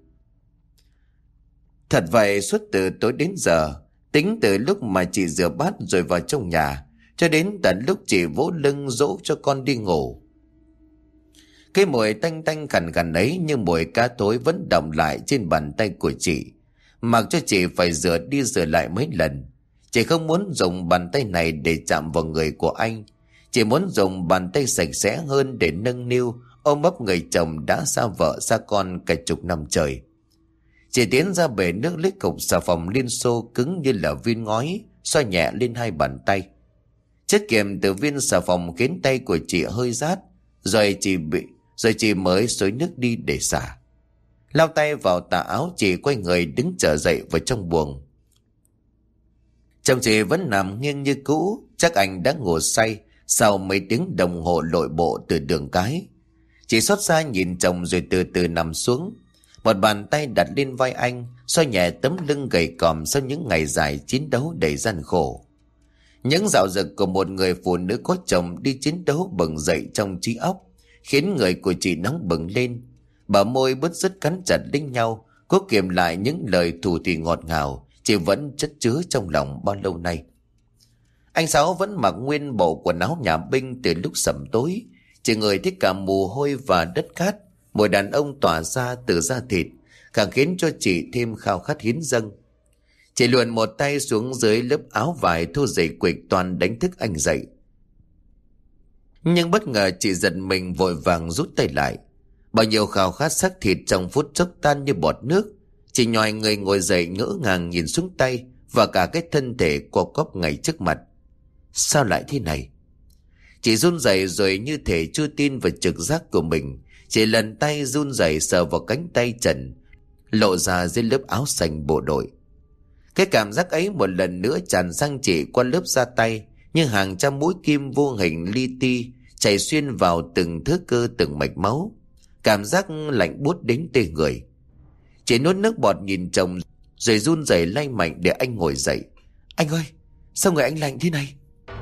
Thật vậy, suốt từ tối đến giờ, tính từ lúc mà chị rửa bát rồi vào trong nhà, cho đến tận lúc chị vỗ lưng dỗ cho con đi ngủ, cái mùi tanh tanh khàn khàn ấy như mùi cá tối vẫn đọng lại trên bàn tay của chị, mặc cho chị phải rửa đi rửa lại mấy lần. Chị không muốn dùng bàn tay này để chạm vào người của anh. Chị muốn dùng bàn tay sạch sẽ hơn để nâng niu, ôm ấp người chồng đã xa vợ xa con cả chục năm trời. Chị tiến ra bể nước lấy cục xà phòng Liên Xô cứng như là viên ngói, xoa nhẹ lên hai bàn tay. Chất kiềm từ viên xà phòng khiến tay của chị hơi rát, rồi chị mới xối nước đi để xả. Lau tay vào tà áo, chị quay người đứng trở dậy vào trong buồng. Chồng chị vẫn nằm nghiêng như cũ, chắc anh đã ngủ say sau mấy tiếng đồng hồ lội bộ từ đường cái. Chị xót xa nhìn chồng rồi từ từ nằm xuống. Một bàn tay đặt lên vai anh, xoa nhẹ tấm lưng gầy còm sau những ngày dài chiến đấu đầy gian khổ. Những dạo dực của một người phụ nữ có chồng đi chiến đấu bừng dậy trong trí óc, khiến người của chị nóng bừng lên. Bờ môi bứt rứt cắn chặt lên nhau, cố kiềm lại những lời thủ thỉ ngọt ngào chị vẫn chất chứa trong lòng bao lâu nay. Anh Sáu vẫn mặc nguyên bộ quần áo nhà binh từ lúc sẩm tối, chỉ người thích cả mồ hôi và đất cát. Mùi đàn ông tỏa ra từ da thịt càng khiến cho chị thêm khao khát hiến dâng. Chị luồn một tay xuống dưới lớp áo vải thu dày quịch toàn đánh thức anh dậy. Nhưng bất ngờ chị giật mình vội vàng rút tay lại. Bao nhiêu khao khát xác thịt trong phút chốc tan như bọt nước. Chị nhòi người ngồi dậy ngỡ ngàng nhìn xuống tay và cả cái thân thể co quắp ngay trước mặt. Sao lại thế này? Chị run rẩy rồi như thể chưa tin vào trực giác của mình. Chị lần tay run rẩy sờ vào cánh tay trần lộ ra dưới lớp áo xanh bộ đội. Cái cảm giác ấy một lần nữa tràn sang chị qua lớp da tay, như hàng trăm mũi kim vô hình li ti chảy xuyên vào từng thớ cơ từng mạch máu. Cảm giác lạnh buốt đến tê người. Chị nuốt nước bọt nhìn chồng rồi run rẩy lay mạnh để anh ngồi dậy. Anh ơi, sao người anh lạnh thế này?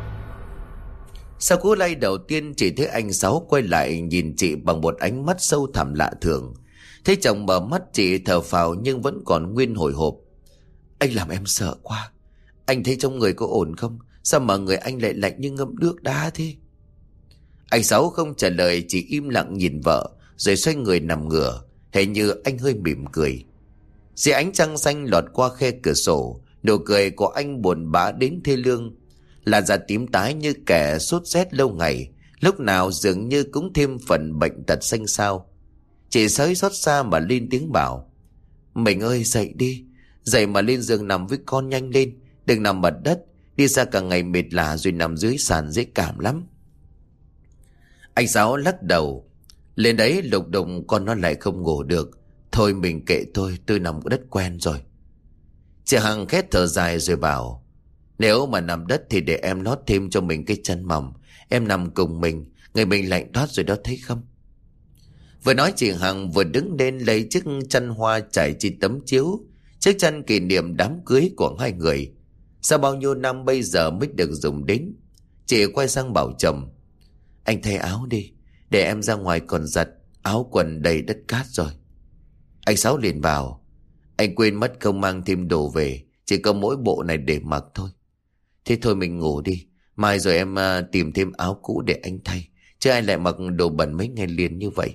Sau cú lay đầu tiên, chỉ thấy anh Sáu quay lại nhìn chị bằng một ánh mắt sâu thẳm lạ thường. Thấy chồng mở mắt, chị thở phào nhưng vẫn còn nguyên hồi hộp. Anh làm em sợ quá. Anh thấy trong người có ổn không? Sao mà người anh lại lạnh như ngâm nước đá thế? Anh Sáu không trả lời, chỉ im lặng nhìn vợ rồi xoay người nằm ngửa, hình như anh hơi mỉm cười. Dưới ánh trăng xanh lọt qua khe cửa sổ, nụ cười của anh buồn bã đến thê lương. Làn da tím tái như kẻ sốt rét lâu ngày, lúc nào dường như cũng thêm phần bệnh tật xanh xao. Chị sới xót xa mà lên tiếng bảo. Mình ơi, dậy đi. Dậy mà lên giường nằm với con nhanh lên. Đừng nằm mặt đất. Đi ra cả ngày mệt lả rồi nằm dưới sàn dễ cảm lắm. Anh Sáu lắc đầu. Lên đấy lục đụng con nó lại không ngủ được. Thôi mình kệ tôi nằm đất quen rồi. Chị Hằng khét thở dài rồi bảo. Nếu mà nằm đất thì để em lót thêm cho mình cái chăn mỏng. Em nằm cùng mình, người mình lạnh toát rồi đó thấy không? Vừa nói chị Hằng vừa đứng lên lấy chiếc chăn hoa trải trên tấm chiếu, chiếc chăn kỷ niệm đám cưới của hai người. Sau bao nhiêu năm bây giờ mới được dùng đến. Chị quay sang bảo chồng. Anh thay áo đi, để em ra ngoài còn giặt, áo quần đầy đất cát rồi. Anh Sáu liền bảo. Anh quên mất không mang thêm đồ về, chỉ có mỗi bộ này để mặc thôi. Thế thôi mình ngủ đi, mai rồi em tìm thêm áo cũ để anh thay, chứ ai lại mặc đồ bẩn mấy ngày liền như vậy.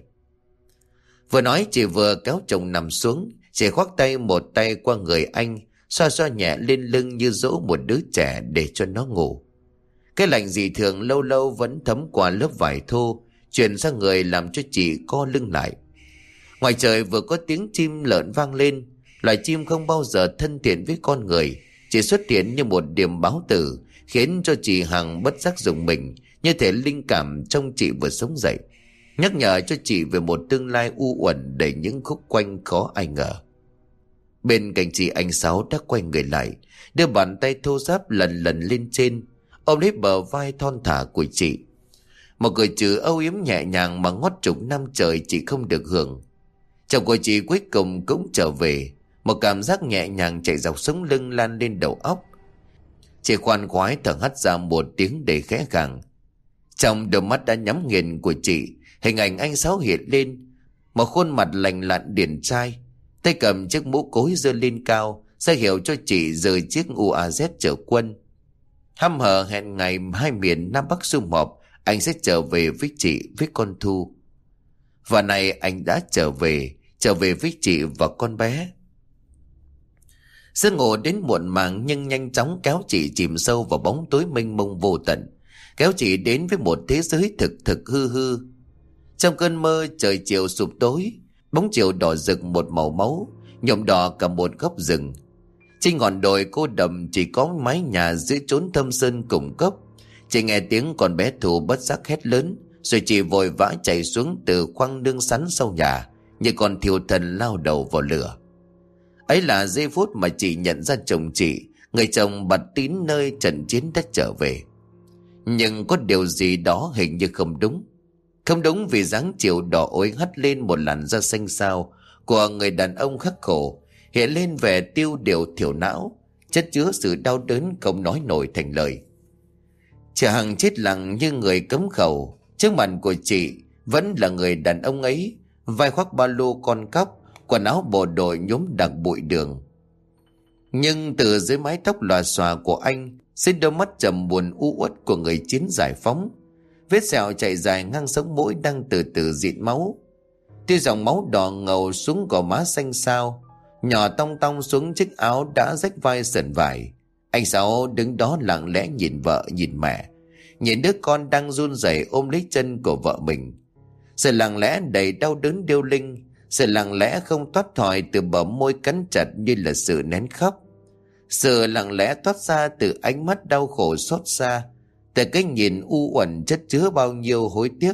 Vừa nói chị vừa kéo chồng nằm xuống. Chị khoác tay một tay qua người anh, xoa xoa nhẹ lên lưng như dỗ một đứa trẻ để cho nó ngủ. Cái lạnh dị thường lâu lâu vẫn thấm qua lớp vải thô, truyền sang người làm cho chị co lưng lại. Ngoài trời vừa có tiếng chim lợn vang lên. Loài chim không bao giờ thân thiện với con người, chỉ xuất hiện như một điềm báo tử, khiến cho chị Hằng bất giác rùng mình, như thể linh cảm trong chị vừa sống dậy, nhắc nhở cho chị về một tương lai u uẩn đầy những khúc quanh khó ai ngờ. Bên cạnh chị, anh Sáu đã quay người lại, đưa bàn tay thô ráp lần lần lên trên, ôm lấy bờ vai thon thả của chị. Một cười trừ âu yếm nhẹ nhàng mà ngót chục năm trời chị không được hưởng. Chồng của chị cuối cùng cũng trở về. Một cảm giác nhẹ nhàng chạy dọc sống lưng lan lên đầu óc. Chị khoan khoái thở hắt ra một tiếng để khẽ khàng. Trong đôi mắt đã nhắm nghiền của chị, hình ảnh anh Sáu hiện lên. Một khuôn mặt lành lặn điển trai, tay cầm chiếc mũ cối giơ lên cao, ra hiệu cho chị rời chiếc UAZ chở quân. Hăm hở hẹn ngày hai miền Nam Bắc sum họp, anh sẽ trở về với chị, với con Thu. Và này anh đã trở về với chị và con bé. Giấc ngủ đến muộn màng nhưng nhanh chóng kéo chị chìm sâu vào bóng tối mênh mông vô tận, kéo chị đến với một thế giới thực thực hư hư. Trong cơn mơ, trời chiều sụp tối, bóng chiều đỏ rực một màu máu, nhuộm đỏ cả một góc rừng. Trên ngọn đồi cô đầm chỉ có mái nhà giữa chốn thâm sơn cùng cốc. Chị nghe tiếng con bé Thu bất giác hét lớn, rồi chị vội vã chạy xuống từ khoang nương sắn sau nhà, như con thiêu thần lao đầu vào lửa. Ấy là giây phút mà chị nhận ra chồng chị, người chồng bặt tín nơi trận chiến đã trở về. Nhưng có điều gì đó hình như không đúng. Không đúng vì dáng chiều đỏ ối hắt lên một làn da xanh xao của người đàn ông khắc khổ, hiện lên vẻ tiêu điều thiểu não, chất chứa sự đau đớn không nói nổi thành lời. Chị Hằng chết lặng như người cấm khẩu. Trước mặt của chị vẫn là người đàn ông ấy, vai khoác ba lô con cóc, quần áo bộ đội nhuốm đặc bụi đường. Nhưng từ dưới mái tóc lòa xòa của anh Xin đôi mắt trầm buồn u uất của người chiến giải phóng. Vết sẹo chạy dài ngang sống mũi đang từ từ rịn máu. Tia dòng máu đỏ ngầu xuống gò má xanh xao, nhỏ tong tong xuống chiếc áo đã rách vai sờn vải. Anh Sáu đứng đó lặng lẽ nhìn vợ nhìn mẹ, nhìn đứa con đang run rẩy ôm lấy chân của vợ mình. Sự lặng lẽ đầy đau đớn điêu linh, sự lặng lẽ không thoát thoải từ bờ môi cắn chặt như là sự nén khóc. Sự lặng lẽ thoát ra từ ánh mắt đau khổ xót xa, từ cái nhìn u uẩn chất chứa bao nhiêu hối tiếc.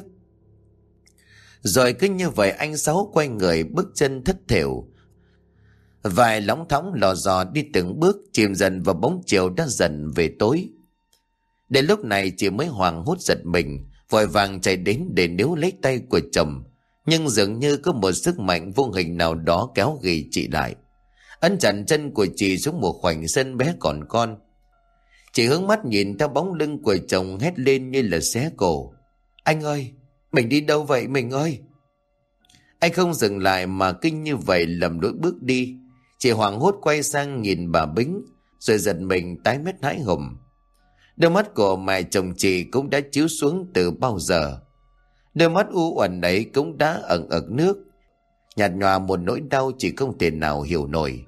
Rồi cứ như vậy anh Sáu quay người bước chân thất thểu, vài lóng thóng lò dò đi từng bước, chìm dần vào bóng chiều đã dần về tối. Đến lúc này chị mới hoảng hốt giật mình, vội vàng chạy đến để níu lấy tay của chồng, nhưng dường như có một sức mạnh vô hình nào đó kéo ghì chị lại, ấn chặt chân của chị xuống một khoảnh sân bé còn con. Chị hướng mắt nhìn theo bóng lưng của chồng, hét lên như là xé cổ: "Anh ơi, mình đi đâu vậy mình ơi?" Anh không dừng lại mà kinh như vậy lầm lỗi bước đi. Chị hoảng hốt quay sang nhìn bà Bính, rồi giật mình tái mét hãi hùng. Đôi mắt của mẹ chồng chị cũng đã chiếu xuống từ bao giờ. Đôi mắt u uẩn ấy cũng đã ẩn ẩn nước, nhạt nhòa một nỗi đau chị không thể nào hiểu nổi.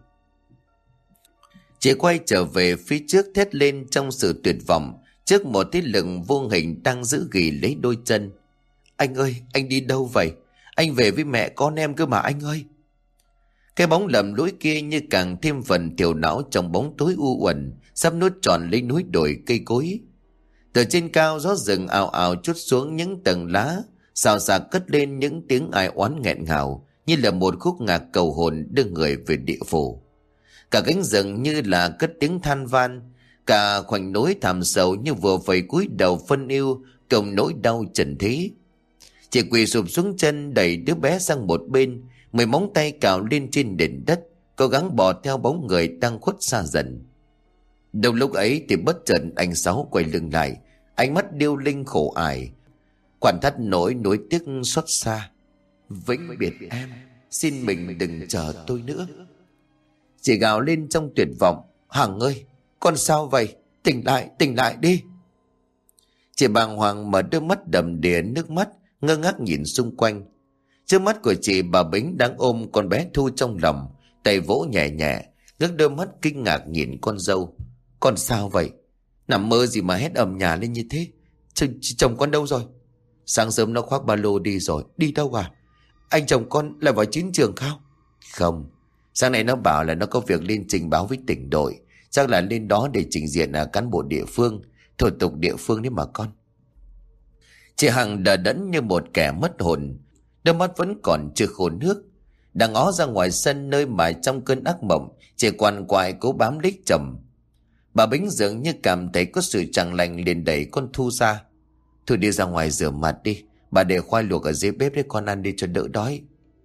Chị quay trở về phía trước thét lên trong sự tuyệt vọng trước một thế lực vô hình đang giữ ghì lấy đôi chân. "Anh ơi, anh đi đâu vậy? Anh về với mẹ con em cơ mà anh ơi!" Cái bóng lầm lũi kia như càng thêm phần thiểu não trong bóng tối u uẩn sắp nuốt trọn lấy núi đồi cây cối. Từ trên cao gió rừng ào ào trút xuống những tầng lá, xào xạc cất lên những tiếng ai oán nghẹn ngào như là một khúc nhạc cầu hồn đưa người về địa phủ. Cả cánh rừng như là cất tiếng than van, cả khoảnh núi thảm sầu như vừa phải cúi đầu phân yêu cộng nỗi đau trần thế. Chị quỳ sụp xuống chân đẩy đứa bé sang một bên, 10 móng tay cào lên trên nền đất, cố gắng bò theo bóng người đang khuất xa dần. Đầu lúc ấy thì bất chợt anh Sáu quay lưng lại, ánh mắt điêu linh khổ ải, quặn thắt nỗi nuối tiếc xót xa. "Vĩnh biệt em, xin mình đừng chờ tôi nữa." Chị gào lên trong tuyệt vọng: "Hằng ơi, con sao vậy? Tỉnh lại đi!" Chị bàng hoàng mở đôi mắt đầm đìa nước mắt, ngơ ngác nhìn xung quanh. Trước mắt của chị, bà Bính đang ôm con bé Thu trong lòng, tay vỗ nhẹ nhẹ, ngước đôi mắt kinh ngạc nhìn con dâu. "Con sao vậy? Nằm mơ gì mà hét ầm nhà lên như thế? Chồng con đâu rồi?" "Sáng sớm nó khoác ba lô đi rồi." "Đi đâu à? Anh chồng con lại vào chiến trường khao?" "Không, sáng nay nó bảo là nó có việc lên trình báo với tỉnh đội, chắc là lên đó để trình diện cán bộ địa phương, thủ tục địa phương đấy mà con." Chị Hằng đờ đẫn như một kẻ mất hồn, đôi mắt vẫn còn chưa khô nước, đang ngó ra ngoài sân nơi mà trong cơn ác mộng chị quằn quại cố bám lấy chồng. Bà Bính dường như cảm thấy có sự chẳng lành liền đẩy con Thu ra. "Thu đi ra ngoài rửa mặt đi, bà để khoai luộc ở dưới bếp để con ăn đi cho đỡ đói."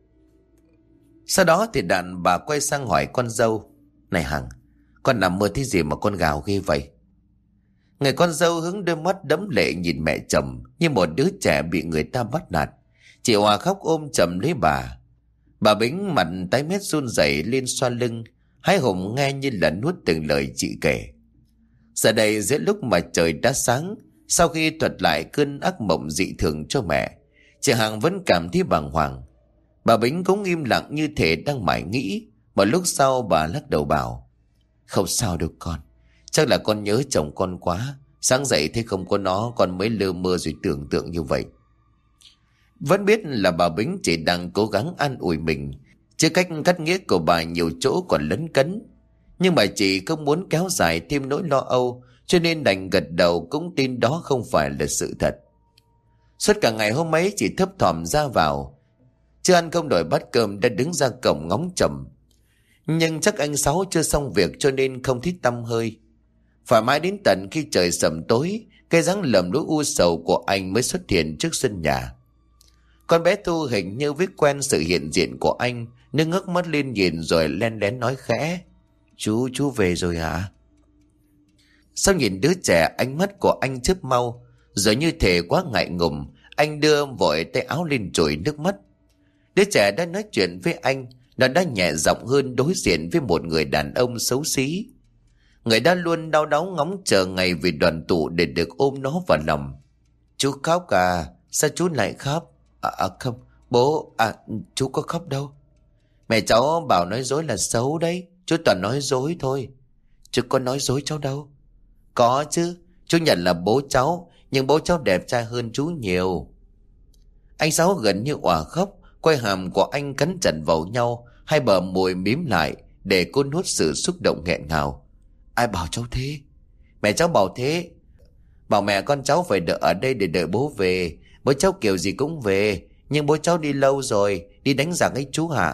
Sau đó thì đàn bà quay sang hỏi con dâu: "Này Hằng, con nằm mơ thấy gì mà con gào ghê vậy?" Người con dâu hướng đôi mắt đẫm lệ nhìn mẹ chồng như một đứa trẻ bị người ta bắt nạt. Chị Hòa khóc ôm chầm lấy bà. Bà Bính mặt tái mét run rẩy lên xoa lưng, hái hùng nghe như là nuốt từng lời chị kể. Giờ đây giữa lúc mà trời đã sáng, sau khi thuật lại cơn ác mộng dị thường cho mẹ, chị Hằng vẫn cảm thấy bàng hoàng. Bà Bính cũng im lặng như thể đang mải nghĩ. Một lúc sau bà lắc đầu bảo: "Không sao đâu con, chắc là con nhớ chồng con quá. Sáng dậy thấy không có nó, con mới lơ mơ rồi tưởng tượng như vậy." Vẫn biết là bà Bính chỉ đang cố gắng an ủi mình, chứ cách cắt nghĩa của bà nhiều chỗ còn lấn cấn. Nhưng bà chị không muốn kéo dài thêm nỗi lo âu, cho nên đành gật đầu cũng tin đó không phải là sự thật. Suốt cả ngày hôm ấy chị thấp thỏm ra vào, chưa ăn không đổi bát cơm đã đứng ra cổng ngóng chồng. Nhưng chắc anh Sáu chưa xong việc cho nên không thích tăm hơi. Phải mãi đến tận khi trời sầm tối, cái dáng lầm lũi u sầu của anh mới xuất hiện trước sân nhà. Con bé Thu hình như biết quen sự hiện diện của anh, nó ngước mắt lên nhìn rồi len lén nói khẽ: Chú về rồi hả?" Sau nhìn đứa trẻ, ánh mắt của anh chớp mau, rồi như thể quá ngại ngùng, anh đưa vội tay áo lên chùi nước mắt. Đứa trẻ đã nói chuyện với anh, nó đã nhẹ giọng hơn đối diện với một người đàn ông xấu xí. Người đã luôn đau đáu ngóng chờ ngày về đoàn tụ để được ôm nó vào lòng. Chú khóc à? Sao chú lại khóc? Không, bố, chú có khóc đâu. Mẹ cháu bảo nói dối là xấu đấy. Chú toàn nói dối thôi. Chú có nói dối cháu đâu. Có chứ, chú nhận là bố cháu, nhưng bố cháu đẹp trai hơn chú nhiều. Anh Sáu gần như òa khóc, quay hàm của anh cắn chặt vào nhau, hai bờ môi mím lại để cô nuốt sự xúc động nghẹn ngào. Ai bảo cháu thế? Mẹ cháu bảo thế. Bảo mẹ con cháu phải đợi ở đây để đợi bố về. Bố cháu kiểu gì cũng về, nhưng bố cháu đi lâu rồi, đi đánh giặc ấy chú hả?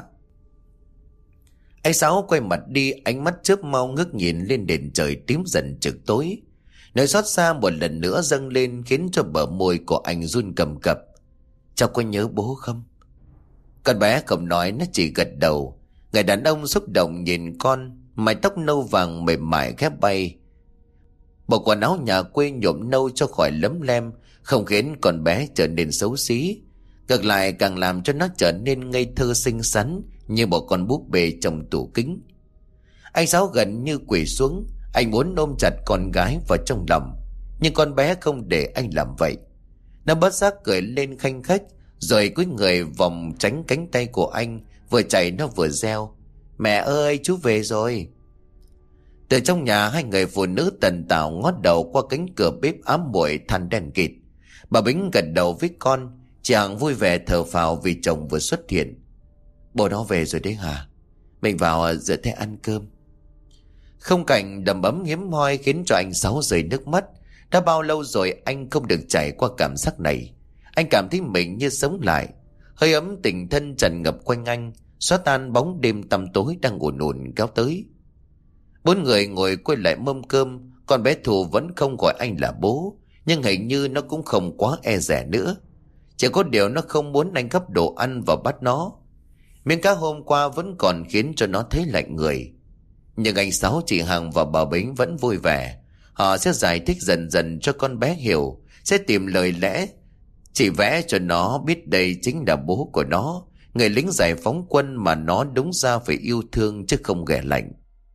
Anh Sáu quay mặt đi, ánh mắt chớp mau ngước nhìn lên nền trời tím dần trực tối. Nỗi xót xa một lần nữa dâng lên khiến cho bờ môi của anh run cầm cập. Cháu có nhớ bố không? Con bé không nói, nó chỉ gật đầu. Người đàn ông xúc động nhìn con, mái tóc nâu vàng mềm mại khép bay. Bộ quần áo nhà quê nhuộm nâu cho khỏi lấm lem, không khiến con bé trở nên xấu xí. Ngược lại càng làm cho nó trở nên ngây thơ xinh xắn như một con búp bê trong tủ kính. Anh Sáu gần như quỳ xuống, anh muốn ôm chặt con gái vào trong lòng, nhưng con bé không để anh làm vậy. Nó bất giác cười lên khanh khách, rồi cúi người vòng tránh cánh tay của anh, vừa chạy nó vừa reo. Mẹ ơi, chú về rồi. Từ trong nhà, hai người phụ nữ tần tảo ngót đầu qua cánh cửa bếp ám muội than đen kịt. Bà Bính gật đầu với con, chị Hằng vui vẻ thở phào vì chồng vừa xuất hiện. Bố nó về rồi đấy hả? Mình vào rửa tay ăn cơm. Không cảnh đầm ấm hiếm hoi khiến cho anh Sáu rơi nước mắt. Đã bao lâu rồi anh không được trải qua cảm giác này. Anh cảm thấy mình như sống lại. Hơi ấm tình thân tràn ngập quanh anh, xóa tan bóng đêm tăm tối đang ùn ùn kéo tới. Bốn người ngồi quay lại mâm cơm. Con bé Thù vẫn không gọi anh là bố, nhưng hình như nó cũng không quá e dè nữa. Chỉ có điều nó không muốn anh gắp đồ ăn vào bát nó. Miếng cá hôm qua vẫn còn khiến cho nó thấy lạnh người. Nhưng anh Sáu, chị Hằng và bà Bính vẫn vui vẻ. Họ sẽ giải thích dần dần cho con bé hiểu, sẽ tìm lời lẽ chỉ vẽ cho nó biết đây chính là bố của nó, người lính giải phóng quân mà nó đúng ra phải yêu thương chứ không ghẻ lạnh.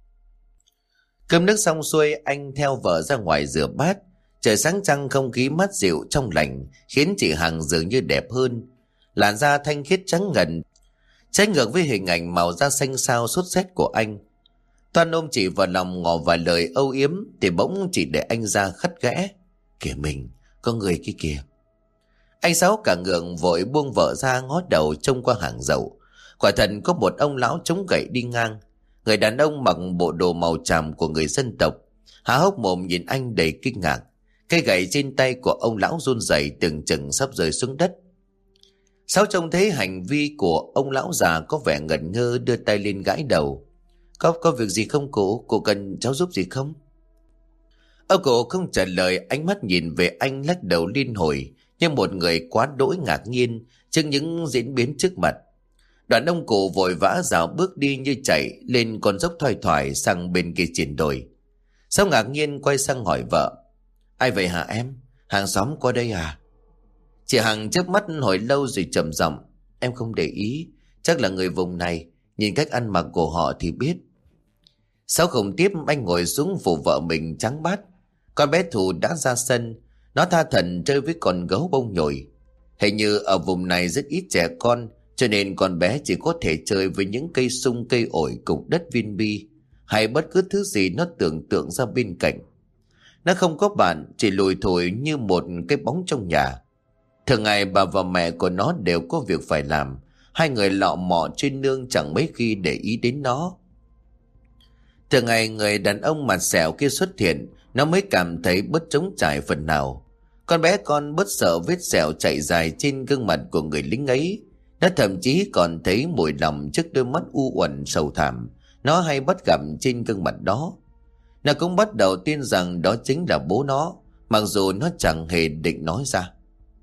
Cơm nước xong xuôi, anh theo vợ ra ngoài rửa bát. Trời sáng trăng, không khí mát dịu trong lành khiến chị Hằng dường như đẹp hơn. Làn da thanh khiết trắng ngần, trái ngược với hình ảnh màu da xanh xao sốt rét của anh. Toan ôm chị vào lòng ngỏ vài lời âu yếm thì bỗng chị để anh ra khắt ghẽ. Kìa mình, có người kia kìa. Anh Sáu cả ngượng vội buông vợ ra, ngó đầu trông qua hàng dậu. Quả thật có một ông lão chống gậy đi ngang. Người đàn ông mặc bộ đồ màu tràm của người dân tộc, há hốc mồm nhìn anh đầy kinh ngạc. Cây gậy trên tay của ông lão run rẩy, tưởng chừng sắp rơi xuống đất. Sáu trông thấy hành vi của ông lão già có vẻ ngẩn ngơ, đưa tay lên gãi đầu. Có việc gì không cụ? Cụ cần cháu giúp gì không? Ông cụ không trả lời, ánh mắt nhìn về anh lắc đầu liên hồi như một người quá đỗi ngạc nhiên trước những diễn biến trước mặt. Đoạn ông cụ vội vã rảo bước đi như chạy lên con dốc thoai thoải sang bên kia triển đồi. Sáu ngạc nhiên quay sang hỏi vợ. Ai vậy hả em? Hàng xóm qua đây à? Chị Hằng chớp mắt hồi lâu rồi trầm giọng. Em không để ý, chắc là người vùng này, nhìn cách ăn mặc của họ thì biết. Sáu không tiếp, anh ngồi xuống phụ vợ mình trắng bát. Con bé Thù đã ra sân, nó tha thẩn chơi với con gấu bông nhồi. Hình như ở vùng này rất ít trẻ con, cho nên con bé chỉ có thể chơi với những cây sung, cây ổi, cục đất viên bi hay bất cứ thứ gì nó tưởng tượng ra bên cạnh. Nó không có bạn, chỉ lùi thủi như một cái bóng trong nhà. Thường ngày bà và mẹ của nó đều có việc phải làm, hai người lọ mọ trên nương chẳng mấy khi để ý đến nó. Thường ngày người đàn ông mặt sẹo kia xuất hiện, nó mới cảm thấy bớt trống trải phần nào. Con bé con bớt sợ vết sẹo chạy dài trên gương mặt của người lính ấy. Nó thậm chí còn thấy mùi lòng trước đôi mắt u uẩn sầu thảm nó hay bắt gặp trên gương mặt đó. Nó cũng bắt đầu tin rằng đó chính là bố nó, mặc dù nó chẳng hề định nói ra.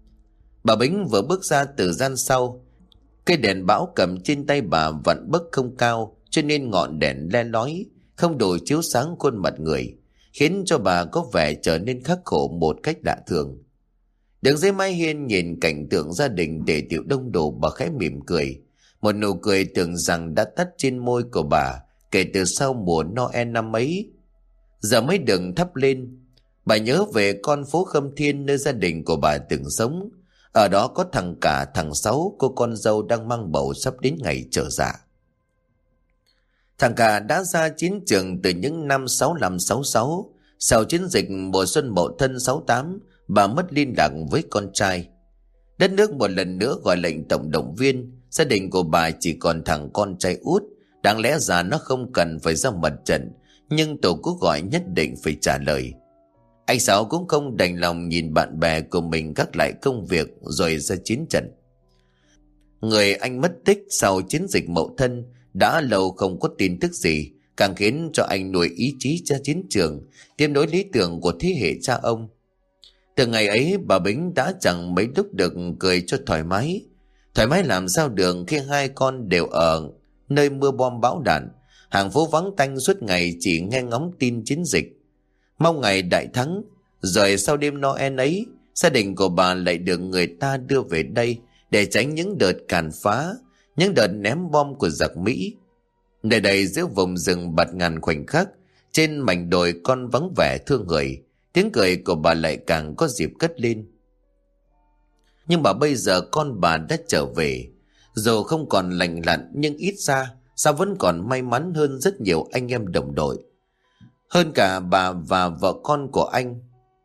Bà Bính vừa bước ra từ gian sau. Cây đèn bão cầm trên tay bà vặn bấc không cao, cho nên ngọn đèn le lói không đủ chiếu sáng khuôn mặt người, khiến cho bà có vẻ trở nên khắc khổ một cách lạ thường. Đứng dưới mái hiên nhìn cảnh tượng gia đình tề tựu đông đủ, bà khẽ mỉm cười, một nụ cười tưởng rằng đã tắt trên môi của bà kể từ sau mùa Noel năm ấy. giờ mới được thắp lên. Bà nhớ về con phố Khâm Thiên nơi gia đình của bà từng sống. Ở đó có thằng Cả, thằng Sáu, cô con dâu đang mang bầu sắp đến ngày trở dạ. Thằng Cả đã ra chiến trường từ những năm 65-66. Sau chiến dịch mùa xuân Mậu Thân 68, bà mất liên lạc với con trai. Đất nước một lần nữa gọi lệnh tổng động viên. Gia đình của bà chỉ còn thằng con trai út. Đáng lẽ ra nó không cần phải ra mặt trận, nhưng tổ quốc gọi nhất định phải trả lời. Anh Sáu cũng không đành lòng nhìn bạn bè của mình gác lại công việc rồi ra chiến trận. Người anh mất tích sau chiến dịch Mậu Thân, đã lâu không có tin tức gì, càng khiến cho anh nuôi ý chí cho chiến trường, tiếp nối lý tưởng của thế hệ cha ông. Từ ngày ấy, bà Bính đã chẳng mấy lúc được cười cho thoải mái. Thoải mái làm sao được khi hai con đều ở nơi mưa bom bão đạn, hàng phố vắng tanh suốt ngày chỉ nghe ngóng tin chiến dịch. Mong ngày đại thắng, rồi sau đêm Noel ấy, gia đình của bà lại được người ta đưa về đây để tránh những đợt càn phá, những đợt ném bom của giặc Mỹ. Nơi đây giữa vùng rừng bạt ngàn khoảnh khắc, trên mảnh đồi con vắng vẻ thương người, tiếng cười của bà lại càng có dịp cất lên. Nhưng mà bây giờ con bà đã trở về, dù không còn lành lặn nhưng ít ra sao vẫn còn may mắn hơn rất nhiều anh em đồng đội. Hơn cả bà và vợ con của anh.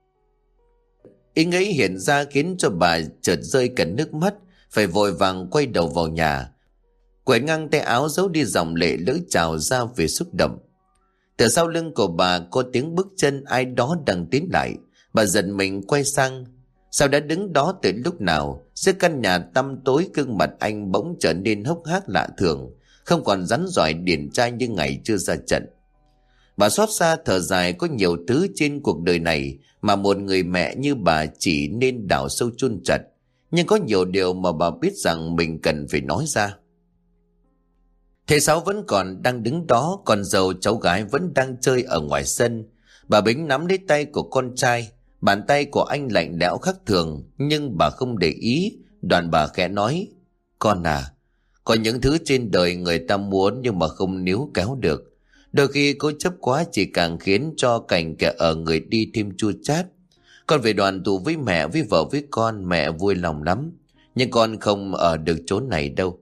Ý nghĩ hiện ra khiến cho bà chợt rơi cả nước mắt, phải vội vàng quay đầu vào nhà, quệt ngang tay áo giấu đi dòng lệ lỡ trào ra vì xúc động. Từ sau lưng của bà có tiếng bước chân ai đó đang tiến lại. Bà giật mình quay sang. Sao đã đứng đó từ lúc nào? Giữa căn nhà tăm tối, gương mặt anh bỗng trở nên hốc hác lạ thường, không còn rắn rỏi điển trai như ngày chưa ra trận. Bà xót xa thở dài, có nhiều thứ trên cuộc đời này mà một người mẹ như bà chỉ nên đào sâu chôn chặt, nhưng có nhiều điều mà bà biết rằng mình cần phải nói ra. Thầy Sáu vẫn còn đang đứng đó, con dâu cháu gái vẫn đang chơi ở ngoài sân. Bà Bính nắm lấy tay của con trai, bàn tay của anh lạnh lẽo khác thường, nhưng bà không để ý. Đoạn bà khẽ nói: "Con à, có những thứ trên đời người ta muốn nhưng mà không níu kéo được. Đôi khi cố chấp quá chỉ càng khiến cho cảnh kẻ ở người đi thêm chua chát. Con về đoàn tụ với mẹ, với vợ, với con, mẹ vui lòng lắm. Nhưng con không ở được chỗ này đâu.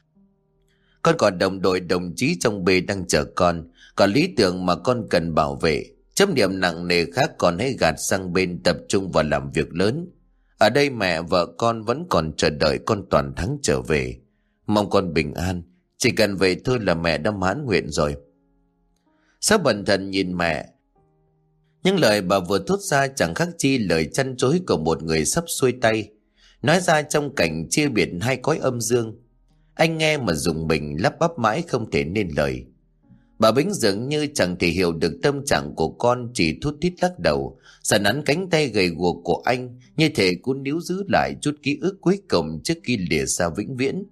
Con còn đồng đội đồng chí trong bê đang chờ con, còn lý tưởng mà con cần bảo vệ. Chấp niệm nặng nề khác con hãy gạt sang bên, tập trung vào làm việc lớn. Ở đây mẹ vợ con vẫn còn chờ đợi con toàn thắng trở về. Mong con bình an, chỉ cần vậy thôi là mẹ đã mãn nguyện rồi." Sáu bần thần nhìn mẹ. Những lời bà vừa thốt ra chẳng khác chi lời chăn chối của một người sắp xuôi tay, nói ra trong cảnh chia biệt hai cõi âm dương. Anh nghe mà rùng mình, lắp bắp mãi không thể nên lời. Bà Bính dường như chẳng thể hiểu được tâm trạng của con, chỉ thút thít lắc đầu, sờ nắn cánh tay gầy guộc của anh, như thể cũng níu giữ lại chút ký ức cuối cùng trước khi lìa xa vĩnh viễn.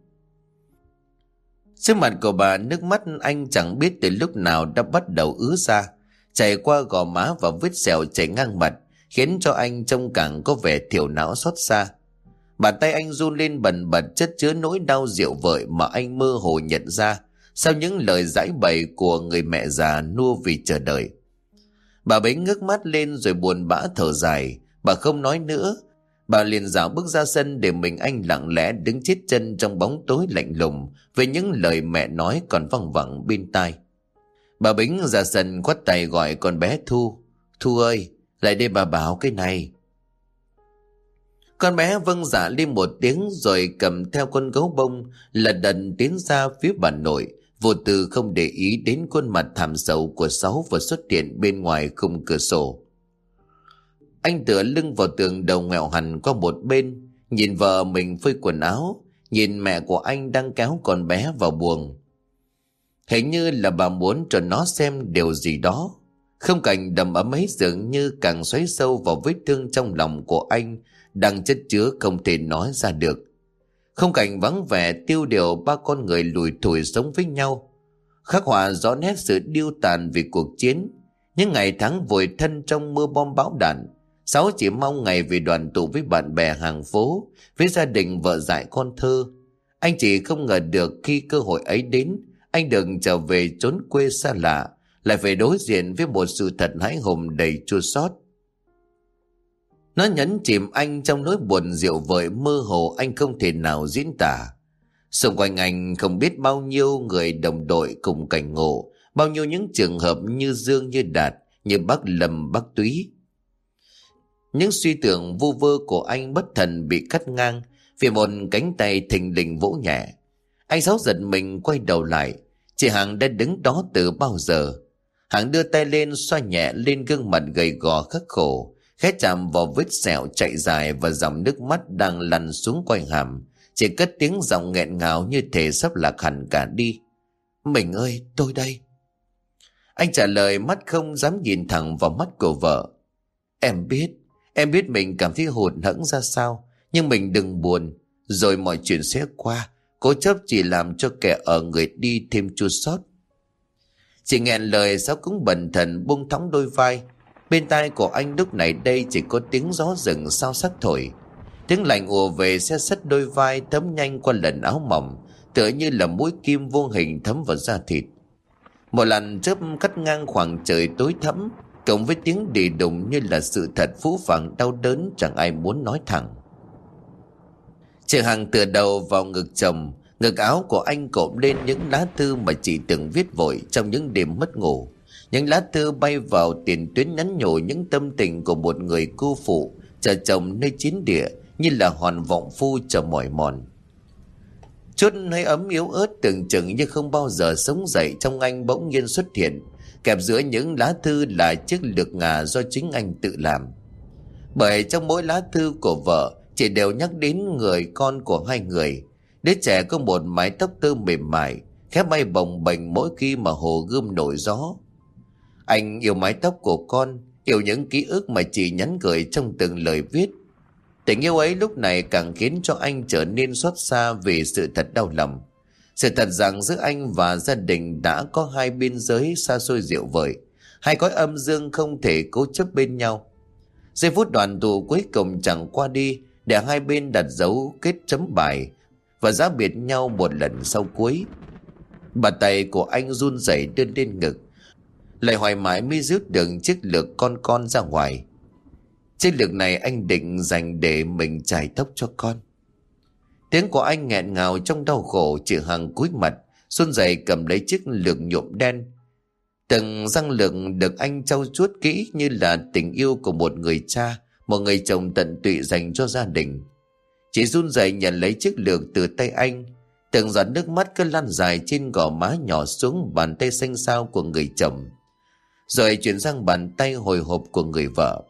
Trước mặt của bà, nước mắt anh chẳng biết từ lúc nào đã bắt đầu ứa ra, chảy qua gò má và vết sẹo chảy ngang mặt, khiến cho anh trông càng có vẻ thiểu não xót xa. Bàn tay anh run lên bần bật, chất chứa nỗi đau dịu vợi mà anh mơ hồ nhận ra sau những lời giãi bày của người mẹ già nua vì chờ đợi. Bà Bính ngước mắt lên rồi buồn bã thở dài. Bà không nói nữa. Bà liền dạo bước ra sân để mình anh lặng lẽ đứng chết chân trong bóng tối lạnh lùng với những lời mẹ nói còn văng vẳng bên tai. Bà Bính ra sân khoát tay gọi con bé Thu. "Thu ơi, lại đây bà bảo cái này." Con bé vâng dạ lên một tiếng rồi cầm theo con gấu bông lật đật tiến ra phía bà nội, vô tư không để ý đến khuôn mặt thảm sầu của Sáu vừa xuất hiện bên ngoài khung cửa sổ. Anh tựa lưng vào tường, đầu ngoẹo hẳn qua một bên, nhìn vợ mình phơi quần áo, nhìn mẹ của anh đang kéo con bé vào buồng. Hình như là bà muốn cho nó xem điều gì đó. Không cảnh đầm ấm ấy dường như càng xoáy sâu vào vết thương trong lòng của anh, đang chất chứa không thể nói ra được. Không cảnh vắng vẻ tiêu điều, ba con người lủi thủi sống với nhau, khắc họa rõ nét sự điêu tàn vì cuộc chiến, những ngày tháng vùi thân trong mưa bom bão đạn. Sáu chỉ mong ngày về đoàn tụ với bạn bè hàng phố, với gia đình vợ dại con thơ. Anh chỉ không ngờ được khi cơ hội ấy đến, anh được trở về chốn quê xa lạ, lại phải đối diện với một sự thật hãi hùng đầy chua xót. Nó nhấn chìm anh trong nỗi buồn rượu vợi mơ hồ anh không thể nào diễn tả. Xung quanh anh không biết bao nhiêu người đồng đội cùng cảnh ngộ, bao nhiêu những trường hợp như Dương, như Đạt, như bác Lâm, bác Túy. Những suy tưởng vu vơ của anh bất thần bị cắt ngang vì một cánh tay thình lình vỗ nhẹ. Anh Sáu giật mình quay đầu lại, chị Hằng đã đứng đó từ bao giờ. Hằng đưa tay lên xoa nhẹ lên gương mặt gầy gò khắc khổ, khẽ chạm vào vết sẹo chạy dài và dòng nước mắt đang lăn xuống quanh hàm, chỉ cất tiếng giọng nghẹn ngào như thể sắp lạc hẳn cả đi. Mình ơi, tôi đây. Anh trả lời mắt không dám nhìn thẳng vào mắt của vợ. Em biết mình cảm thấy hụt hẫng ra sao, nhưng mình đừng buồn, rồi mọi chuyện sẽ qua. Cố chấp chỉ làm cho kẻ ở người đi thêm chua xót. Chỉ nghẹn lời Sáu cũng bần thần buông thõng đôi vai. Bên tai của anh lúc này đây chỉ có tiếng gió rừng sao sắc thổi. Tiếng lạnh ùa về xe sắt đôi vai thấm nhanh qua lần áo mỏng, tựa như là mũi kim vô hình thấm vào da thịt. Một làn chớp cắt ngang khoảng trời tối thẫm, cộng với tiếng đì đùng như là sự thật phũ phàng đau đớn chẳng ai muốn nói thẳng. Chị Hằng tựa đầu vào ngực chồng, ngực áo của anh cộm lên những lá thư mà chị từng viết vội trong những đêm mất ngủ. Những lá thư bay vào tiền tuyến nhắn nhủ những tâm tình của một người cô phụ chờ chồng nơi chiến địa, như là hòn vọng phu chờ mỏi mòn. Chút hơi ấm yếu ớt tưởng chừng như không bao giờ sống dậy trong anh bỗng nhiên xuất hiện, kẹp giữa những lá thư là chiếc lược ngà do chính anh tự làm. Bởi trong mỗi lá thư của vợ chị đều nhắc đến người con của hai người. Đứa trẻ có một mái tóc tơ mềm mại, khẽ bay bồng bềnh mỗi khi mà hồ gươm nổi gió. Anh yêu mái tóc của con, yêu những ký ức mà chị nhắn gửi trong từng lời viết. Tình yêu ấy lúc này càng khiến cho anh trở nên xót xa vì sự thật đau lòng. Sự thật rằng giữa anh và gia đình đã có hai biên giới xa xôi diệu vời, hai cõi âm dương không thể cố chấp bên nhau. Giây phút đoàn tụ cuối cùng chẳng qua đi để hai bên đặt dấu kết chấm bài và giã biệt nhau một lần sau cuối. Bàn tay của anh run rẩy đưa lên ngực, lại hoài mãi mới rút được chiếc lược con ra ngoài. Chiếc lược này anh định dành để mình chải tóc cho con. Tiếng của anh nghẹn ngào trong đau khổ. Chị Hằng cúi mặt run rẩy cầm lấy chiếc lược nhuộm đen. Từng răng lược được anh trau chuốt kỹ như là tình yêu của một người cha, một người chồng tận tụy dành cho gia đình. Chị run rẩy nhận lấy chiếc lược từ tay anh. Từng giọt nước mắt cứ lăn dài trên gò má nhỏ xuống bàn tay xanh xao của người chồng, rồi chuyển sang bàn tay hồi hộp của người vợ.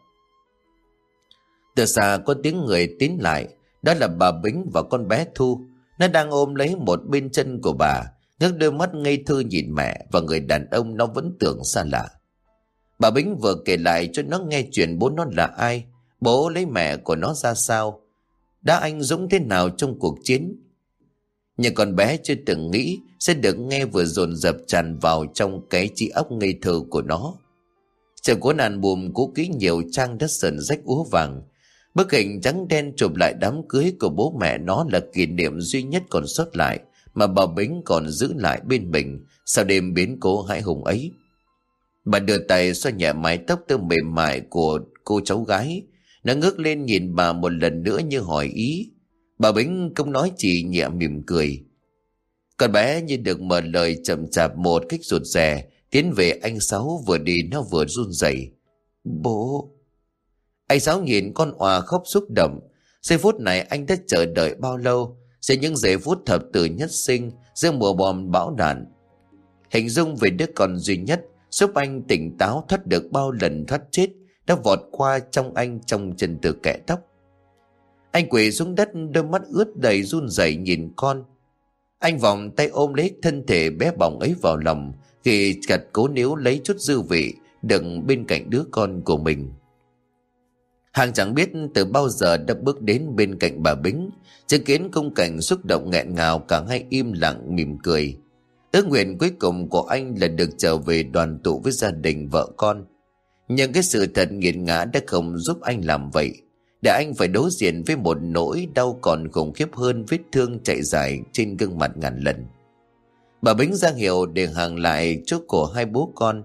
Từ xa có tiếng người tiến lại. Đó là bà Bính và con bé Thu. Nó đang ôm lấy một bên chân của bà, ngước đôi mắt ngây thơ nhìn mẹ và người đàn ông nó vẫn tưởng xa lạ. Bà Bính vừa kể lại cho nó nghe chuyện bố nó là ai, bố lấy mẹ của nó ra sao, đã anh dũng thế nào trong cuộc chiến. Nhưng con bé chưa từng nghĩ sẽ được nghe vừa dồn dập tràn vào trong cái trí óc ngây thơ của nó. Trong cuốn album cũ kỹ nhiều trang đất sờn rách úa vàng, bức hình trắng đen chụp lại đám cưới của bố mẹ nó là kỷ niệm duy nhất còn sót lại mà bà Bính còn giữ lại bên mình sau đêm biến cố hãi hùng ấy. Bà đưa tay xoa nhẹ mái tóc tơ mềm mại của cô cháu gái. Nó ngước lên nhìn bà một lần nữa như hỏi ý. Bà Bính không nói, chỉ nhẹ mỉm cười. Con bé như được mở lời chậm chạp một cách rụt rè tiến về anh Sáu. Vừa đi nó vừa run rẩy. Bố. Anh Sáu nhìn con òa khóc xúc động. Giây phút này anh đã chờ đợi bao lâu, sẽ những giây phút thập tử nhất sinh giữa mùa bom bão đạn. Hình dung về đứa con duy nhất giúp anh tỉnh táo thoát được bao lần thoát chết đã vọt qua trong anh trong chân từ kẽ tóc. Anh quỳ xuống đất, đôi mắt ướt đầy run rẩy nhìn con. Anh vòng tay ôm lấy thân thể bé bỏng ấy vào lòng, ghi chặt cố níu lấy chút dư vị đựng bên cạnh đứa con của mình. Hằng chẳng biết từ bao giờ đã bước đến bên cạnh bà Bính, chứng kiến khung cảnh xúc động nghẹn ngào, cả hai im lặng mỉm cười. Ước nguyện cuối cùng của anh là được trở về đoàn tụ với gia đình vợ con. Nhưng cái sự thật nghiệt ngã đã không giúp anh làm vậy, để anh phải đối diện với một nỗi đau còn khủng khiếp hơn vết thương chạy dài trên gương mặt ngàn lần. Bà Bính ra hiệu để Hằng lại chỗ cổ hai bố con.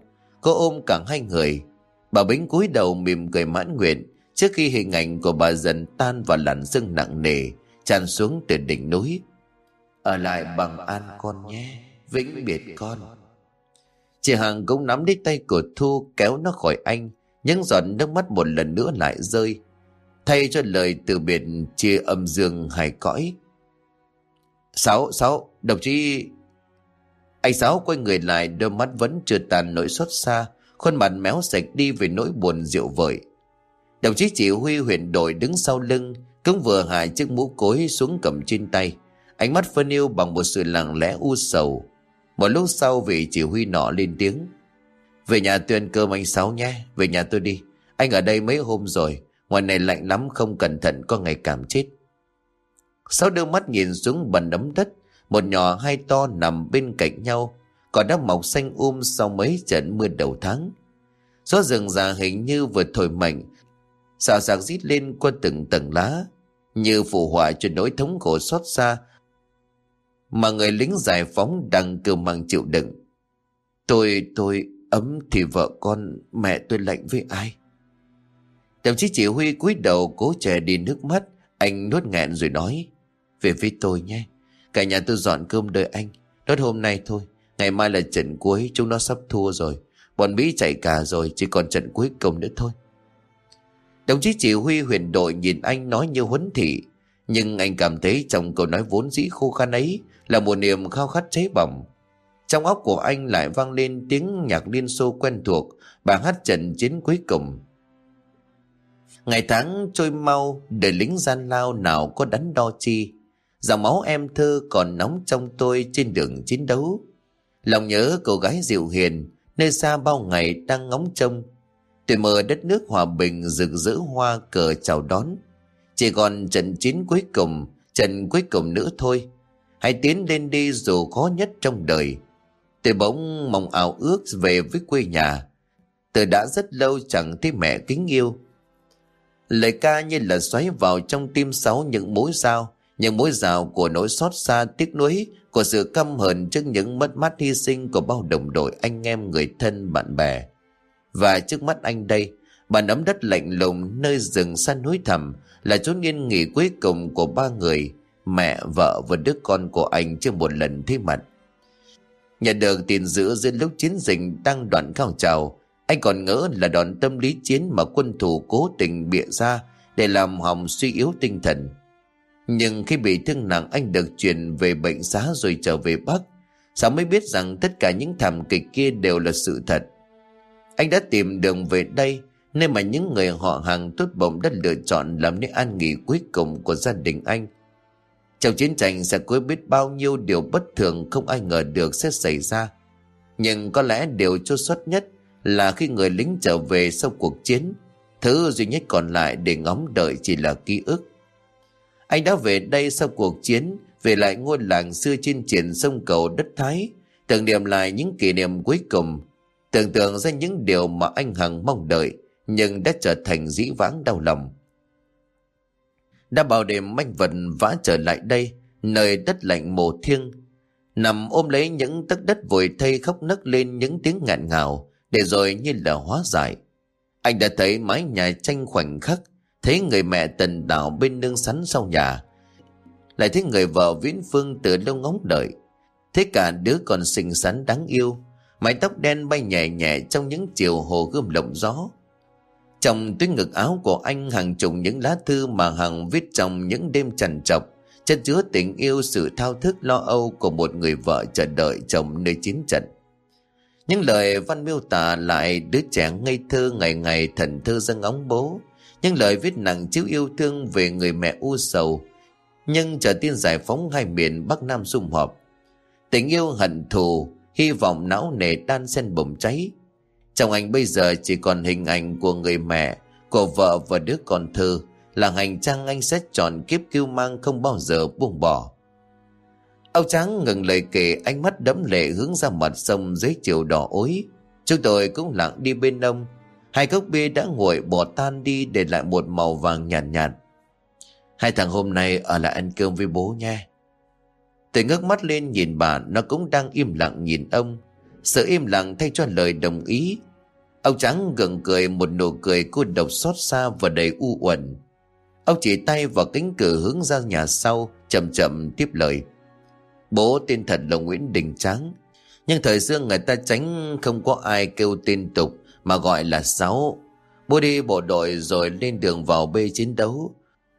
Cô ôm cả hai người. Bà Bính cúi đầu mỉm cười mãn nguyện trước khi hình ảnh của bà dần tan vào làn sương nặng nề tràn xuống từ đỉnh núi. Ở lại bằng an con nhé, vĩnh biệt con. Chị Hằng cũng nắm lấy tay của Thu kéo nó khỏi anh. Những giọt nước mắt một lần nữa lại rơi, thay cho lời từ biệt chia âm dương hai cõi. Sáu, đồng chí. Anh Sáu quay người lại, đôi mắt vẫn chưa tàn nỗi xót xa, khuôn mặt méo sạch đi vì nỗi buồn rượu vợi. Đồng chí chỉ huy huyện đội đứng sau lưng, cũng vừa hạ chiếc mũ cối xuống cầm trên tay, ánh mắt phân yêu bằng một sự lặng lẽ u sầu. Một lúc sau vị chỉ huy nọ lên tiếng: Về nhà tôi ăn cơm anh Sáu nhé, về nhà tôi đi. Anh ở đây mấy hôm rồi, ngoài này lạnh lắm, không cẩn thận có ngày cảm chết. Sáu đưa mắt nhìn xuống bần đấm đất, một nhỏ hai to nằm bên cạnh nhau, cỏ đã mọc xanh sau mấy trận mưa đầu tháng. Gió rừng già hình như vừa thổi mạnh, xào xạc rít lên qua từng tầng lá, như phù họa cho nỗi thống khổ xót xa mà người lính giải phóng đang kêu mang chịu đựng. Tôi ấm thì vợ con, mẹ tôi lạnh với ai? Đồng chí chỉ huy cúi đầu cố che đi nước mắt. Anh nuốt nghẹn rồi nói: Về với tôi nhé, cả nhà tôi dọn cơm đợi anh. Nốt hôm nay thôi, ngày mai là trận cuối, chúng nó sắp thua rồi, bọn Mỹ chạy cả rồi, chỉ còn trận cuối cùng nữa thôi. Đồng chí chỉ huy huyện đội nhìn anh nói như huấn thị, nhưng anh cảm thấy trong câu nói vốn dĩ khô khan ấy là một niềm khao khát cháy bỏng. Trong óc của anh lại vang lên tiếng nhạc Liên Xô quen thuộc, bài hát trận chiến cuối cùng. Ngày tháng trôi mau, đời lính gian lao nào có đắn đo chi. Dòng máu em thơ còn nóng trong tôi trên đường chiến đấu. Lòng nhớ cô gái dịu hiền, nơi xa bao ngày đang ngóng trông. Tôi mơ đất nước hòa bình rực rỡ hoa cờ chào đón. Chỉ còn trận chiến cuối cùng, trận cuối cùng nữa thôi. Hãy tiến lên đi dù khó nhất trong đời. Tôi bỗng mong ảo ước về với quê nhà. Tôi đã rất lâu chẳng thấy mẹ kính yêu. Lời ca như là xoáy vào trong tim Sáu những mối rào của nỗi xót xa tiếc nuối, của sự căm hờn trước những mất mát hy sinh của bao đồng đội, anh em, người thân, bạn bè. Và trước mắt anh đây, bản ấm đất lạnh lùng nơi rừng xa núi thẳm là chốn yên nghỉ cuối cùng của ba người, mẹ, vợ và đứa con của anh chưa một lần thấy mặt. Nhận được tin dữ giữa lúc chiến dịch đang đoạn cao trào, anh còn ngỡ là đòn tâm lý chiến mà quân thù cố tình bịa ra để làm hòng suy yếu tinh thần. Nhưng khi bị thương nặng, anh được chuyển về bệnh xá rồi trở về Bắc. Sao mới biết rằng tất cả những thảm kịch kia đều là sự thật. Anh đã tìm đường về đây, nơi mà những người họ hàng tốt bụng đã lựa chọn làm nơi an nghỉ cuối cùng của gia đình anh. Trong chiến tranh sẽ có biết bao nhiêu điều bất thường không ai ngờ được sẽ xảy ra. Nhưng có lẽ điều chua xót nhất là khi người lính trở về sau cuộc chiến, thứ duy nhất còn lại để ngóng đợi chỉ là ký ức. Anh đã về đây sau cuộc chiến, về lại ngôi làng xưa trên triển sông Cầu đất Thái, tưởng niệm lại những kỷ niệm cuối cùng, tưởng tượng ra những điều mà anh hằng mong đợi nhưng đã trở thành dĩ vãng đau lòng. Đã bao đêm anh vật vã trở lại đây, nơi đất lạnh mồ thiêng, nằm ôm lấy những tấc đất vùi thây, khóc nấc lên những tiếng ngạn ngào để rồi như là hóa giải. Anh đã thấy mái nhà tranh khoảnh khắc, thấy người mẹ tần đảo bên nương sắn sau nhà, lại thấy người vợ Viễn Phương từ lâu ngóng đợi, thấy cả đứa con xinh xắn đáng yêu, mái tóc đen bay nhẹ nhẹ trong những chiều hồ gươm lộng gió. Trong túi ngực áo của anh hàng chục những lá thư mà Hằng viết trong những đêm trằn trọc, chất chứa tình yêu, sự thao thức lo âu của một người vợ chờ đợi chồng nơi chiến trận. Những lời văn miêu tả lại đứa trẻ ngây thơ ngày ngày thần thơ dâng ngóng bố, những lời viết nặng chiếu yêu thương về người mẹ u sầu nhưng chờ tin giải phóng hai miền Bắc Nam sum họp. Tình yêu hận thù, hy vọng não nề đan xen bùng cháy. Trong anh bây giờ chỉ còn hình ảnh của người mẹ, của vợ và đứa con thơ, là hành trang anh sẽ chọn kiếp cưu mang không bao giờ buông bỏ. Âu Tráng ngừng lời kể, ánh mắt đẫm lệ hướng ra mặt sông dưới chiều đỏ ối. Chúng tôi cũng lặng đi bên ông. Hai cốc bia đã nguội bỏ tan đi để lại một màu vàng nhàn nhạt. Hai thằng hôm nay ở lại ăn cơm với bố nha. Tôi ngước mắt lên nhìn bà, nó cũng đang im lặng nhìn ông. Sự im lặng thay cho lời đồng ý. Ông Tráng gượng cười một nụ cười cô độc xót xa và đầy u uẩn. Ông chỉ tay vào cánh cửa hướng ra nhà sau, chậm chậm tiếp lời. Bố tên thật là Nguyễn Đình Tráng, nhưng thời xưa người ta tránh không có ai kêu tên tục mà gọi là Sáu. Bố đi bộ đội rồi lên đường vào B chiến đấu.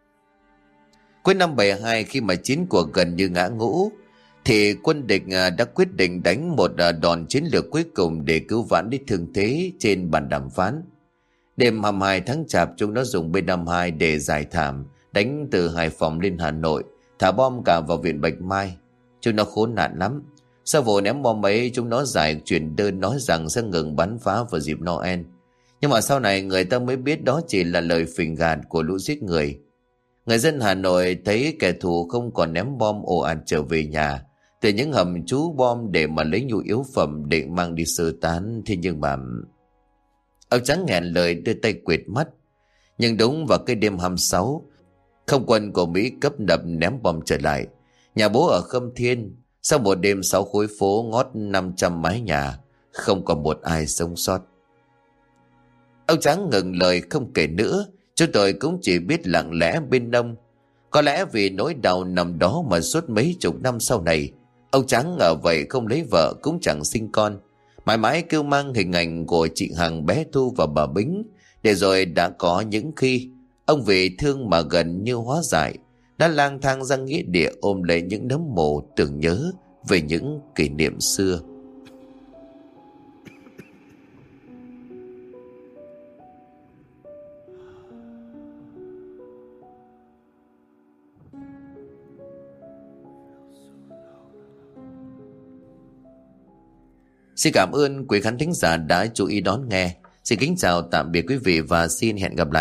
Cuối năm 72, khi mà chiến cuộc gần như ngã ngũ, thì quân địch đã quyết định đánh một đòn chiến lược cuối cùng để cứu vãn đi thương thế trên bàn đàm phán. Đêm 22 tháng Chạp, chúng nó dùng B-52 để giải thảm, đánh từ Hải Phòng lên Hà Nội, thả bom cả vào viện Bạch Mai. Chúng nó khốn nạn lắm. Sau vụ ném bom ấy, chúng nó giải chuyển đơn nói rằng sẽ ngừng bắn phá vào dịp Noel. Nhưng mà sau này người ta mới biết đó chỉ là lời phỉnh gạt của lũ giết người. Người dân Hà Nội thấy kẻ thù không còn ném bom ồ ạt trở về nhà, từ những hầm trú bom để mà lấy nhu yếu phẩm để mang đi sơ tán. Thế nhưng mà... Ông Tráng nghẹn lời đưa tay quệt mắt. Nhưng đúng vào cái đêm 26, không quân của Mỹ cấp đập ném bom trở lại. Nhà bố ở Khâm Thiên, sau một đêm 6 khối phố ngót 500 mái nhà, không còn một ai sống sót. Ông Tráng ngừng lời không kể nữa. Chúng tôi cũng chỉ biết lặng lẽ bên ông. Có lẽ vì nỗi đau nằm đó mà suốt mấy chục năm sau này, ông Tráng ở vậy không lấy vợ cũng chẳng sinh con, mãi mãi kêu mang hình ảnh của chị Hằng, bé Thu và bà Bính. Để rồi đã có những khi ông vì thương mà gần như hóa dại, đã lang thang ra nghĩa địa ôm lấy những nấm mồ tưởng nhớ về những kỷ niệm xưa. Xin cảm ơn quý khán thính giả đã chú ý đón nghe. Xin kính chào tạm biệt quý vị và xin hẹn gặp lại.